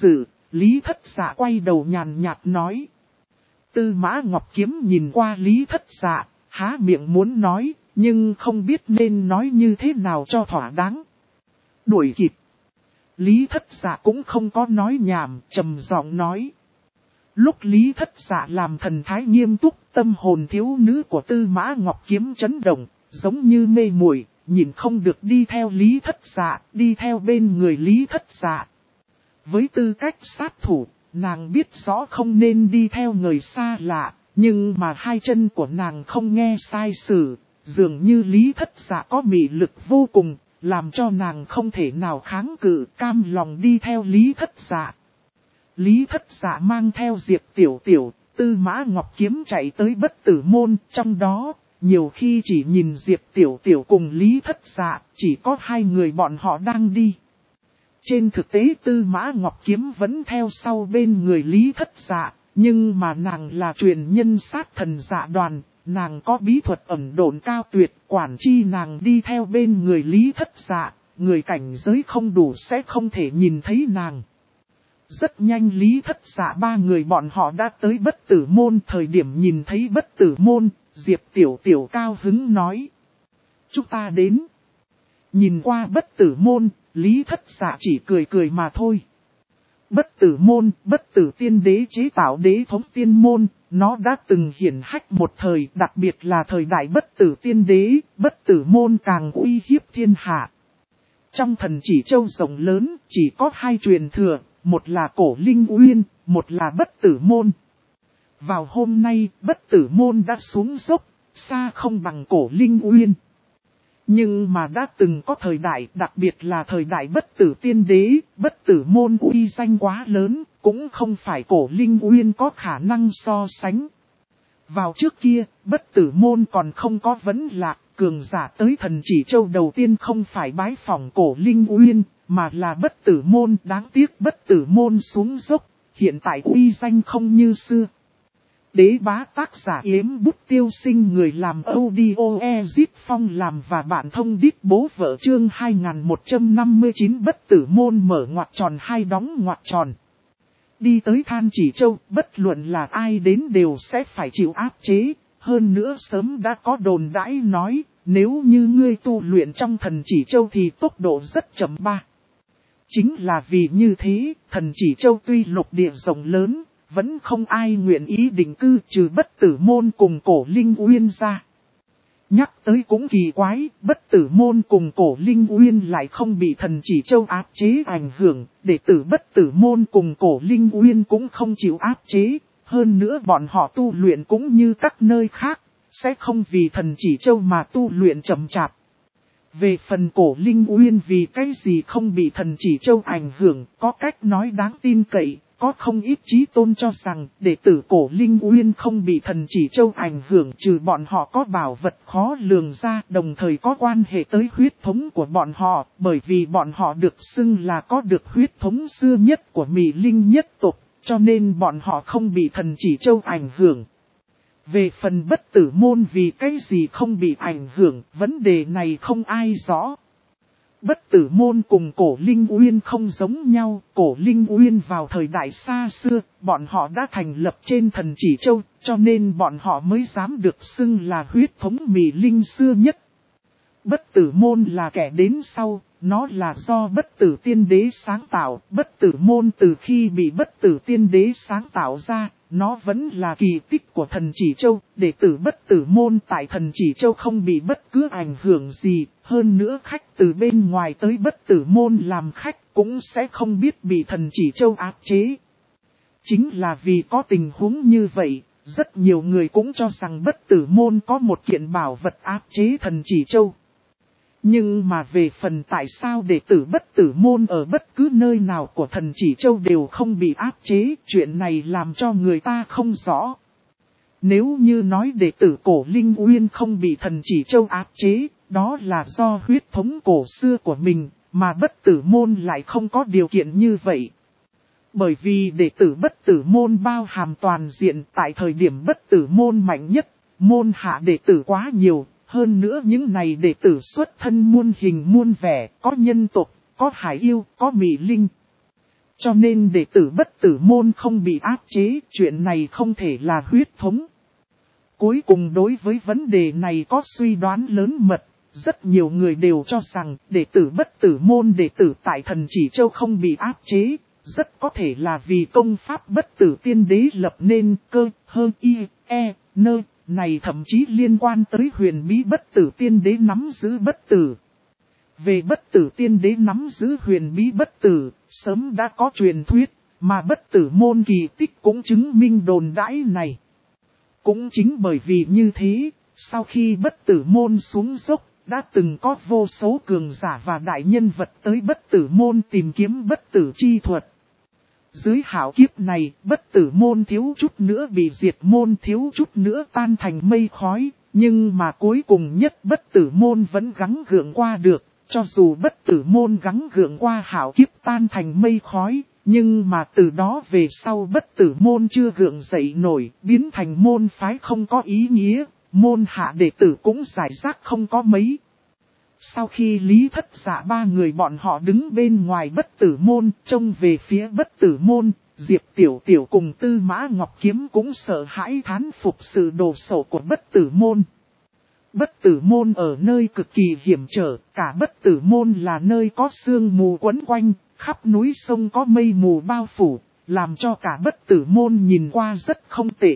Lý Thất Dạ quay đầu nhàn nhạt nói. Tư Mã Ngọc Kiếm nhìn qua Lý Thất Dạ, há miệng muốn nói, nhưng không biết nên nói như thế nào cho thỏa đáng. Đuổi kịp. Lý Thất Dạ cũng không có nói nhảm, trầm giọng nói. Lúc Lý Thất Dạ làm thần thái nghiêm túc, tâm hồn thiếu nữ của Tư Mã Ngọc Kiếm chấn động, giống như mê muội, nhìn không được đi theo Lý Thất Dạ, đi theo bên người Lý Thất Dạ. Với tư cách sát thủ, nàng biết rõ không nên đi theo người xa lạ, nhưng mà hai chân của nàng không nghe sai sử, dường như Lý Thất Dạ có mị lực vô cùng, làm cho nàng không thể nào kháng cự, cam lòng đi theo Lý Thất Dạ. Lý Thất Dạ mang theo Diệp Tiểu Tiểu, Tư Mã Ngọc Kiếm chạy tới Bất Tử Môn, trong đó, nhiều khi chỉ nhìn Diệp Tiểu Tiểu cùng Lý Thất Dạ, chỉ có hai người bọn họ đang đi. Trên thực tế Tư Mã Ngọc Kiếm vẫn theo sau bên người Lý Thất Dạ, nhưng mà nàng là truyền nhân sát thần dạ đoàn, nàng có bí thuật ẩn độn cao tuyệt, quản chi nàng đi theo bên người Lý Thất Dạ, người cảnh giới không đủ sẽ không thể nhìn thấy nàng. Rất nhanh Lý Thất Dạ ba người bọn họ đã tới Bất Tử Môn, thời điểm nhìn thấy Bất Tử Môn, Diệp Tiểu Tiểu cao hứng nói. Chúng ta đến. Nhìn qua Bất Tử Môn, Lý Thất Dạ chỉ cười cười mà thôi. Bất Tử Môn, Bất Tử Tiên Đế chế tạo đế thống tiên môn, nó đã từng hiển hách một thời, đặc biệt là thời đại Bất Tử Tiên Đế, Bất Tử Môn càng uy hiếp thiên hạ. Trong Thần Chỉ Châu rộng lớn, chỉ có hai truyền thừa, một là Cổ Linh Uyên, một là Bất Tử Môn. Vào hôm nay, Bất Tử Môn đã xuống dốc, xa không bằng Cổ Linh Uyên. Nhưng mà đã từng có thời đại, đặc biệt là thời đại Bất Tử Tiên Đế, Bất Tử Môn uy danh quá lớn, cũng không phải Cổ Linh Uyên có khả năng so sánh. Vào trước kia, Bất Tử Môn còn không có vấn lạc, cường giả tới Thần Chỉ Châu đầu tiên không phải bái phỏng Cổ Linh Uyên, mà là Bất Tử Môn. Đáng tiếc Bất Tử Môn xuống dốc, hiện tại uy danh không như xưa. Đế bá tác giả Yếm Bút Tiêu Sinh, người làm audio Ezit Phong làm và bạn thông đít bố vợ, chương 2159. Bất Tử Môn mở ngoặc tròn hai đóng ngoặc tròn. Đi tới Than Chỉ Châu, bất luận là ai đến đều sẽ phải chịu áp chế. Hơn nữa sớm đã có đồn đãi nói, nếu như ngươi tu luyện trong Thần Chỉ Châu thì tốc độ rất chậm ba. Chính là vì như thế, Thần Chỉ Châu tuy lục địa rộng lớn, vẫn không ai nguyện ý định cư trừ Bất Tử Môn cùng Cổ Linh Uyên ra. Nhắc tới cũng kỳ quái, Bất Tử Môn cùng Cổ Linh Uyên lại không bị Thần Chỉ Châu áp chế ảnh hưởng, đệ tử Bất Tử Môn cùng Cổ Linh Uyên cũng không chịu áp chế, hơn nữa bọn họ tu luyện cũng như các nơi khác, sẽ không vì Thần Chỉ Châu mà tu luyện chậm chạp. Về phần Cổ Linh Uyên vì cái gì không bị Thần Chỉ Châu ảnh hưởng, có cách nói đáng tin cậy. Có không ít chí tôn cho rằng đệ tử Cổ Linh Uyên không bị Thần Chỉ Châu ảnh hưởng trừ bọn họ có bảo vật khó lường ra, đồng thời có quan hệ tới huyết thống của bọn họ, bởi vì bọn họ được xưng là có được huyết thống xưa nhất của Mị Linh nhất tộc, cho nên bọn họ không bị Thần Chỉ Châu ảnh hưởng. Về phần Bất Tử Môn vì cái gì không bị ảnh hưởng, vấn đề này không ai rõ. Bất Tử Môn cùng Cổ Linh Uyên không giống nhau, Cổ Linh Uyên vào thời đại xa xưa, bọn họ đã thành lập trên Thần Chỉ Châu, cho nên bọn họ mới dám được xưng là huyết thống Mị Linh xưa nhất. Bất Tử Môn là kẻ đến sau, nó là do Bất Tử Tiên Đế sáng tạo, Bất Tử Môn từ khi bị Bất Tử Tiên Đế sáng tạo ra, nó vẫn là kỳ tích của Thần Chỉ Châu, đệ tử Bất Tử Môn tại Thần Chỉ Châu không bị bất cứ ảnh hưởng gì, hơn nữa khách từ bên ngoài tới Bất Tử Môn làm khách cũng sẽ không biết bị Thần Chỉ Châu áp chế. Chính là vì có tình huống như vậy, rất nhiều người cũng cho rằng Bất Tử Môn có một kiện bảo vật áp chế Thần Chỉ Châu. Nhưng mà về phần tại sao đệ tử Bất Tử Môn ở bất cứ nơi nào của Thần Chỉ Châu đều không bị áp chế, chuyện này làm cho người ta không rõ. Nếu như nói đệ tử Cổ Linh Uyên không bị Thần Chỉ Châu áp chế, đó là do huyết thống cổ xưa của mình, mà Bất Tử Môn lại không có điều kiện như vậy. Bởi vì đệ tử Bất Tử Môn bao hàm toàn diện, tại thời điểm Bất Tử Môn mạnh nhất, môn hạ đệ tử quá nhiều. Hơn nữa những này đệ tử xuất thân muôn hình muôn vẻ, có nhân tộc, có hải yêu, có Mị Linh. Cho nên đệ tử bất tử môn không bị áp chế, chuyện này không thể là huyết thống. Cuối cùng đối với vấn đề này có suy đoán lớn mật, rất nhiều người đều cho rằng đệ tử bất tử môn đệ tử tại Thần Chỉ Châu không bị áp chế, rất có thể là vì công pháp bất tử tiên đế lập nên cơ, hơ, y, e, nơ, này thậm chí liên quan tới huyền bí bất tử tiên đế nắm giữ bất tử. Về bất tử tiên đế nắm giữ huyền bí bất tử, sớm đã có truyền thuyết, mà bất tử môn kỳ tích cũng chứng minh đồn đãi này. Cũng chính bởi vì như thế, sau khi bất tử môn xuống dốc, đã từng có vô số cường giả và đại nhân vật tới bất tử môn tìm kiếm bất tử chi thuật. Dưới hảo kiếp này, bất tử môn thiếu chút nữa bị diệt môn, thiếu chút nữa tan thành mây khói, nhưng mà cuối cùng nhất bất tử môn vẫn gắng gượng qua được. Cho dù bất tử môn gắng gượng qua hảo kiếp tan thành mây khói, nhưng mà từ đó về sau bất tử môn chưa gượng dậy nổi, biến thành môn phái không có ý nghĩa, môn hạ đệ tử cũng giải rác không có mấy. Sau khi Lý Thất Dạ ba người bọn họ đứng bên ngoài bất tử môn, trông về phía bất tử môn, Diệp Tiểu Tiểu cùng Tư Mã Ngọc Kiếm cũng sợ hãi thán phục sự đồ sộ của bất tử môn. Bất tử môn ở nơi cực kỳ hiểm trở, cả bất tử môn là nơi có sương mù quấn quanh, khắp núi sông có mây mù bao phủ, làm cho cả bất tử môn nhìn qua rất không tệ.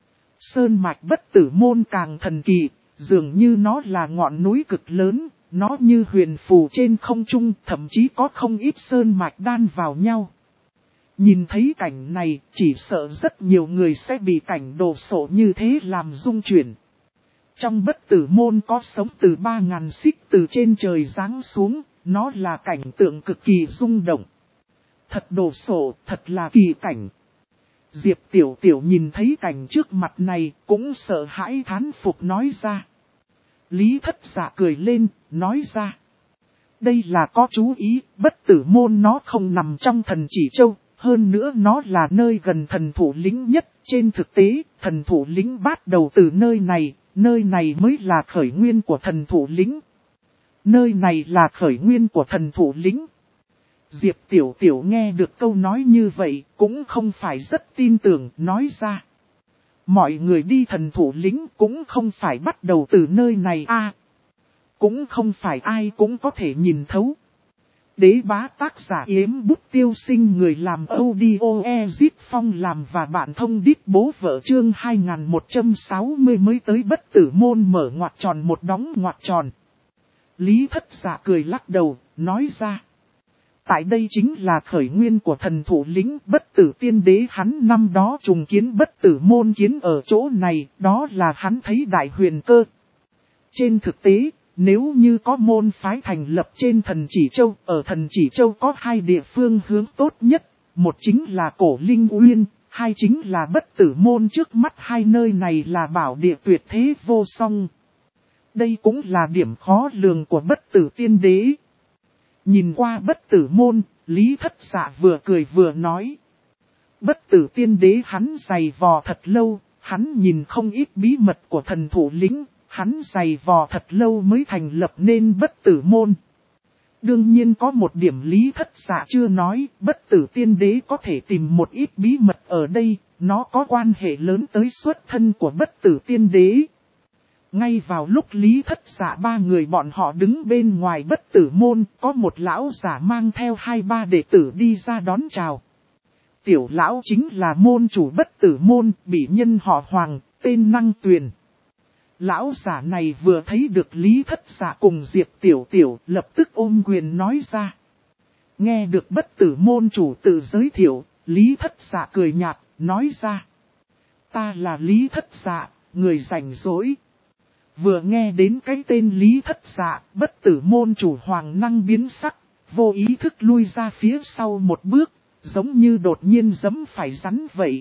Sơn mạch bất tử môn càng thần kỳ, dường như nó là ngọn núi cực lớn, nó như huyền phù trên không trung, thậm chí có không ít sơn mạch đan vào nhau. Nhìn thấy cảnh này, chỉ sợ rất nhiều người sẽ bị cảnh đồ sộ như thế làm rung chuyển. Trong bất tử môn có sống từ 3.000 xích từ trên trời giáng xuống, nó là cảnh tượng cực kỳ rung động. Thật đồ sộ, thật là kỳ cảnh. Diệp Tiểu Tiểu nhìn thấy cảnh trước mặt này, cũng sợ hãi thán phục nói ra. Lý Thất Dạ cười lên, nói ra. Đây là có chú ý, bất tử môn nó không nằm trong Thần Chỉ Châu, hơn nữa nó là nơi gần thần thủ lĩnh nhất. Trên thực tế, thần thủ lĩnh bắt đầu từ nơi này mới là khởi nguyên của thần thủ lĩnh. Nơi này là khởi nguyên của thần thủ lĩnh. Diệp Tiểu Tiểu nghe được câu nói như vậy, cũng không phải rất tin tưởng, nói ra. Mọi người đi thần thủ lĩnh cũng không phải bắt đầu từ nơi này cũng không phải ai cũng có thể nhìn thấu. Đế bá tác giả Yếm Bút Tiêu Sinh, người làm audio Ezit Phong làm và bạn thông đít bố vợ chương 2160 mới tới bất tử môn mở ngoặc tròn một đóng ngoặc tròn. Lý Thất Dạ cười lắc đầu, nói ra. Tại đây chính là khởi nguyên của thần thủ lĩnh bất tử tiên đế, hắn năm đó trùng kiến bất tử môn kiến ở chỗ này, đó là hắn thấy đại huyền cơ. Trên thực tế, nếu như có môn phái thành lập trên Thần Chỉ Châu, ở Thần Chỉ Châu có hai địa phương hướng tốt nhất, một chính là Cổ Linh Uyên, hai chính là bất tử môn, trước mắt hai nơi này là bảo địa tuyệt thế vô song. Đây cũng là điểm khó lường của bất tử tiên đế. Nhìn qua bất tử môn, Lý Thất Dạ vừa cười vừa nói. Bất tử tiên đế hắn dày vò thật lâu, hắn nhìn không ít bí mật của thần thủ lĩnh, hắn dày vò thật lâu mới thành lập nên bất tử môn. Đương nhiên có một điểm Lý Thất Dạ chưa nói, bất tử tiên đế có thể tìm một ít bí mật ở đây, nó có quan hệ lớn tới xuất thân của bất tử tiên đế. Ngay vào lúc Lý Thất Dạ ba người bọn họ đứng bên ngoài bất tử môn, có một lão giả mang theo 2-3 đệ tử đi ra đón chào. Tiểu lão chính là môn chủ bất tử môn, bị nhân họ Hoàng, tên Năng Tuyền. Lão giả này vừa thấy được Lý Thất Dạ cùng Diệp Tiểu Tiểu, lập tức ôm quyền nói ra. Nghe được bất tử môn chủ tự giới thiệu, Lý Thất Dạ cười nhạt, nói ra. Ta là Lý Thất Dạ, người rảnh rỗi. Vừa nghe đến cái tên Lý Thất Dạ, bất tử môn chủ Hoàng Năng biến sắc, vô ý thức lui ra phía sau một bước, giống như đột nhiên giẫm phải rắn vậy.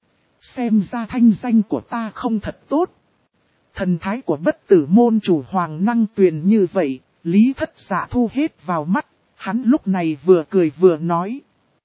Xem ra thanh danh của ta không thật tốt. Thần thái của bất tử môn chủ Hoàng Năng Tuyền như vậy, Lý Thất Dạ thu hết vào mắt, hắn lúc này vừa cười vừa nói.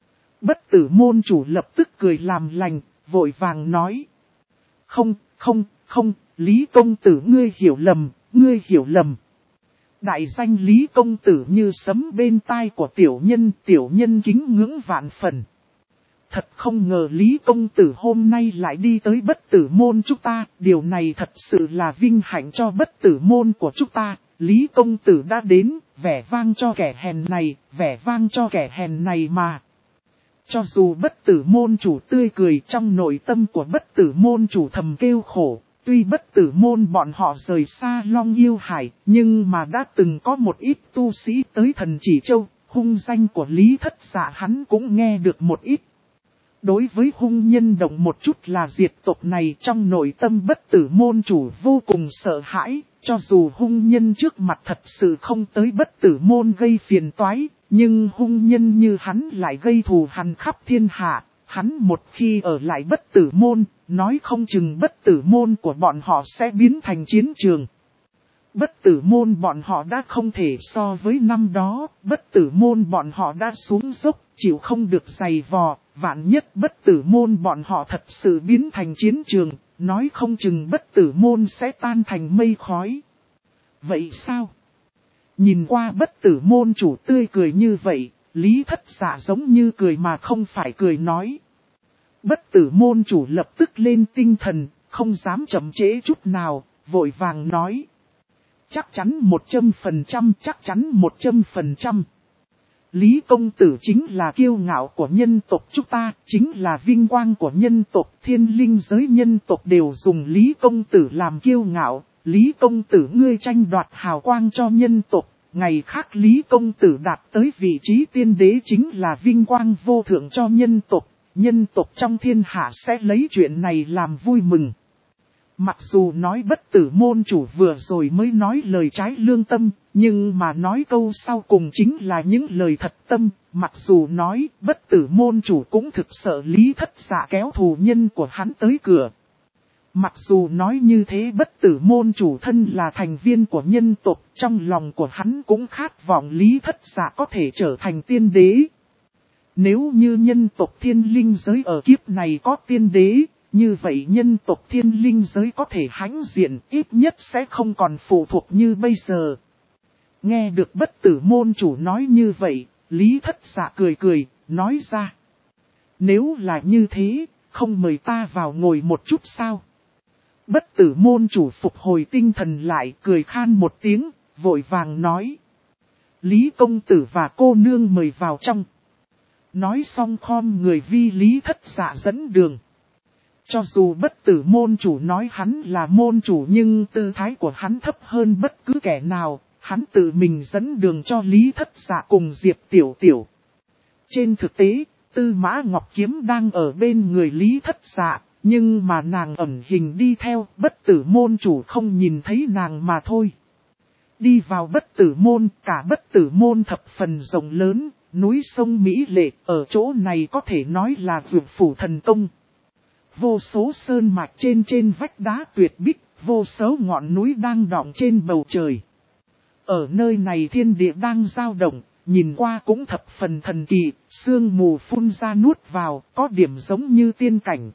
Bất tử môn chủ lập tức cười làm lành, vội vàng nói. Không, Lý công tử ngươi hiểu lầm. Đại danh Lý công tử như sấm bên tai của tiểu nhân kính ngưỡng vạn phần. Thật không ngờ Lý công tử hôm nay lại đi tới bất tử môn chúng ta, điều này thật sự là vinh hạnh cho bất tử môn của chúng ta. Lý công tử đã đến, vẻ vang cho kẻ hèn này, vẻ vang cho kẻ hèn này mà. Cho dù bất tử môn chủ tươi cười, trong nội tâm của bất tử môn chủ thầm kêu khổ. Tuy bất tử môn bọn họ rời xa Long Yêu Hải, nhưng mà đã từng có một ít tu sĩ tới Thần Chỉ Châu, hung danh của Lý Thất Dạ hắn cũng nghe được một ít. Đối với hung nhân động một chút là diệt tộc này, trong nội tâm bất tử môn chủ vô cùng sợ hãi, cho dù hung nhân trước mặt thật sự không tới bất tử môn gây phiền toái, nhưng hung nhân như hắn lại gây thù hằn khắp thiên hạ, hắn một khi ở lại bất tử môn, nói không chừng bất tử môn của bọn họ sẽ biến thành chiến trường. Bất tử môn bọn họ đã không thể so với năm đó, bất tử môn bọn họ đã xuống dốc, chịu không được giày vò, vạn nhất bất tử môn bọn họ thật sự biến thành chiến trường, nói không chừng bất tử môn sẽ tan thành mây khói. Vậy sao? Nhìn qua bất tử môn chủ tươi cười như vậy, Lý Thất Dạ giống như cười mà không phải cười nói. Bất tử môn chủ lập tức lên tinh thần, không dám chậm trễ chút nào, vội vàng nói. Chắc chắn 100%, chắc chắn 100%. Lý công tử chính là kiêu ngạo của nhân tộc chúng ta, chính là vinh quang của nhân tộc, thiên linh giới nhân tộc đều dùng Lý công tử làm kiêu ngạo. Lý công tử ngươi tranh đoạt hào quang cho nhân tộc, ngày khác Lý công tử đạt tới vị trí tiên đế chính là vinh quang vô thượng cho nhân tộc. Nhân tộc trong thiên hạ sẽ lấy chuyện này làm vui mừng. Mặc dù nói bất tử môn chủ vừa rồi mới nói lời trái lương tâm, nhưng mà nói câu sau cùng chính là những lời thật tâm. Mặc dù nói bất tử môn chủ cũng thực sợ Lý Thất Dạ kéo thù nhân của hắn tới cửa. Mặc dù nói như thế bất tử môn chủ thân là thành viên của nhân tộc, trong lòng của hắn cũng khát vọng Lý Thất Dạ có thể trở thành tiên đế. Nếu như nhân tộc thiên linh giới ở kiếp này có tiên đế, như vậy nhân tộc thiên linh giới có thể hãnh diện, ít nhất sẽ không còn phụ thuộc như bây giờ. Nghe được bất tử môn chủ nói như vậy, Lý Thất Dạ cười cười, nói ra. Nếu là như thế, không mời ta vào ngồi một chút sao? Bất tử môn chủ phục hồi tinh thần lại, cười khan một tiếng, vội vàng nói. Lý công tử và cô nương mời vào trong. Nói xong khom người vi Lý Thất Dạ dẫn đường. Cho dù bất tử môn chủ nói hắn là môn chủ nhưng tư thái của hắn thấp hơn bất cứ kẻ nào, hắn tự mình dẫn đường cho Lý Thất Dạ cùng Diệp Tiểu Tiểu. Trên thực tế, Tư Mã Ngọc Kiếm đang ở bên người Lý Thất Dạ, nhưng mà nàng ẩn hình đi theo, bất tử môn chủ không nhìn thấy nàng mà thôi. Đi vào bất tử môn, cả bất tử môn thập phần rộng lớn, núi sông Mỹ lệ, ở chỗ này có thể nói là vượt phủ thần công. Vô số sơn mạch trên vách đá tuyệt bích, vô số ngọn núi đang đọng trên bầu trời. Ở nơi này thiên địa đang dao động, nhìn qua cũng thập phần thần kỳ, sương mù phun ra nuốt vào, có điểm giống như tiên cảnh.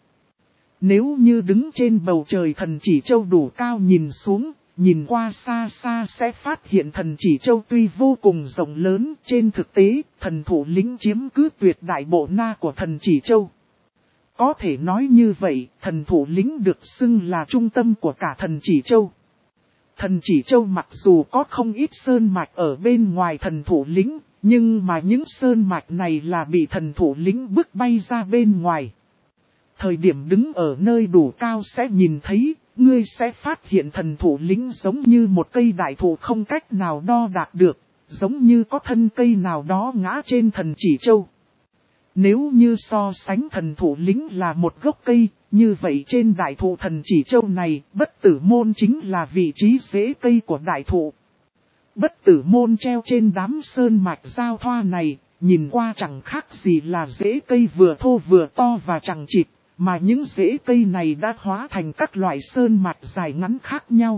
Nếu như đứng trên bầu trời Thần Chỉ Châu đủ cao nhìn xuống, nhìn qua xa xa sẽ phát hiện Thần Chỉ Châu tuy vô cùng rộng lớn, trên thực tế, thần thủ lĩnh chiếm cứ tuyệt đại bộ na của Thần Chỉ Châu. Có thể nói như vậy, thần thủ lĩnh được xưng là trung tâm của cả Thần Chỉ Châu. Thần Chỉ Châu mặc dù có không ít sơn mạch ở bên ngoài thần thủ lĩnh, nhưng mà những sơn mạch này là bị thần thủ lĩnh bước bay ra bên ngoài. Thời điểm đứng ở nơi đủ cao sẽ nhìn thấy, ngươi sẽ phát hiện thần thủ lĩnh giống như một cây đại thụ không cách nào đo đạc được, giống như có thân cây nào đó ngã trên Thần Chỉ Châu. Nếu như so sánh thần thủ lĩnh là một gốc cây, như vậy trên đại thụ Thần Chỉ Châu này, bất tử môn chính là vị trí rễ cây của đại thụ. Bất tử môn treo trên đám sơn mạch giao thoa này, nhìn qua chẳng khác gì là rễ cây vừa thô vừa to và chẳng chịt, mà những rễ cây này đã hóa thành các loại sơn mạch dài ngắn khác nhau.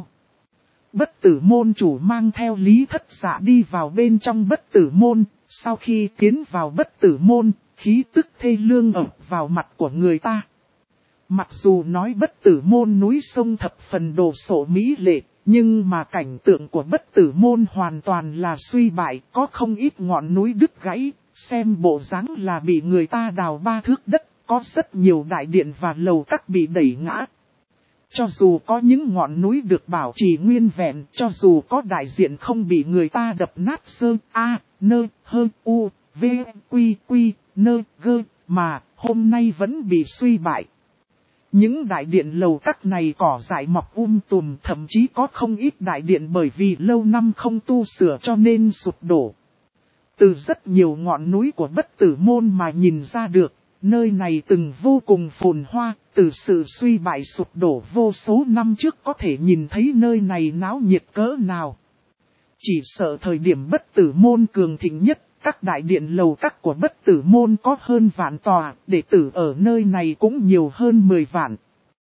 Bất tử môn chủ mang theo Lý Thất Dạ đi vào bên trong bất tử môn, sau khi tiến vào bất tử môn, khí tức thê lương ập vào mặt của người ta. Mặc dù nói bất tử môn núi sông thập phần đồ sộ mỹ lệ, Nhưng mà cảnh tượng của Bất Tử Môn hoàn toàn là suy bại, có không ít ngọn núi đứt gãy, xem bộ dáng là bị người ta đào 3 thước đất, có rất nhiều đại điện và lầu các bị đẩy ngã. Cho dù có những ngọn núi được bảo trì nguyên vẹn, cho dù có đại diện không bị người ta đập nát sơ, a, nơ, hơ, u, v, quy, quy, nơ, gơ, mà hôm nay vẫn bị suy bại. Những đại điện lầu các này cỏ dại mọc tùm, thậm chí có không ít đại điện bởi vì lâu năm không tu sửa cho nên sụp đổ. Từ rất nhiều ngọn núi của Bất Tử Môn mà nhìn ra được, nơi này từng vô cùng phồn hoa, từ sự suy bại sụp đổ vô số năm trước có thể nhìn thấy nơi này náo nhiệt cỡ nào. Chỉ sợ thời điểm Bất Tử Môn cường thịnh nhất, các đại điện lầu các của Bất Tử Môn có hơn vạn tòa, đệ tử ở nơi này cũng nhiều hơn 10 vạn.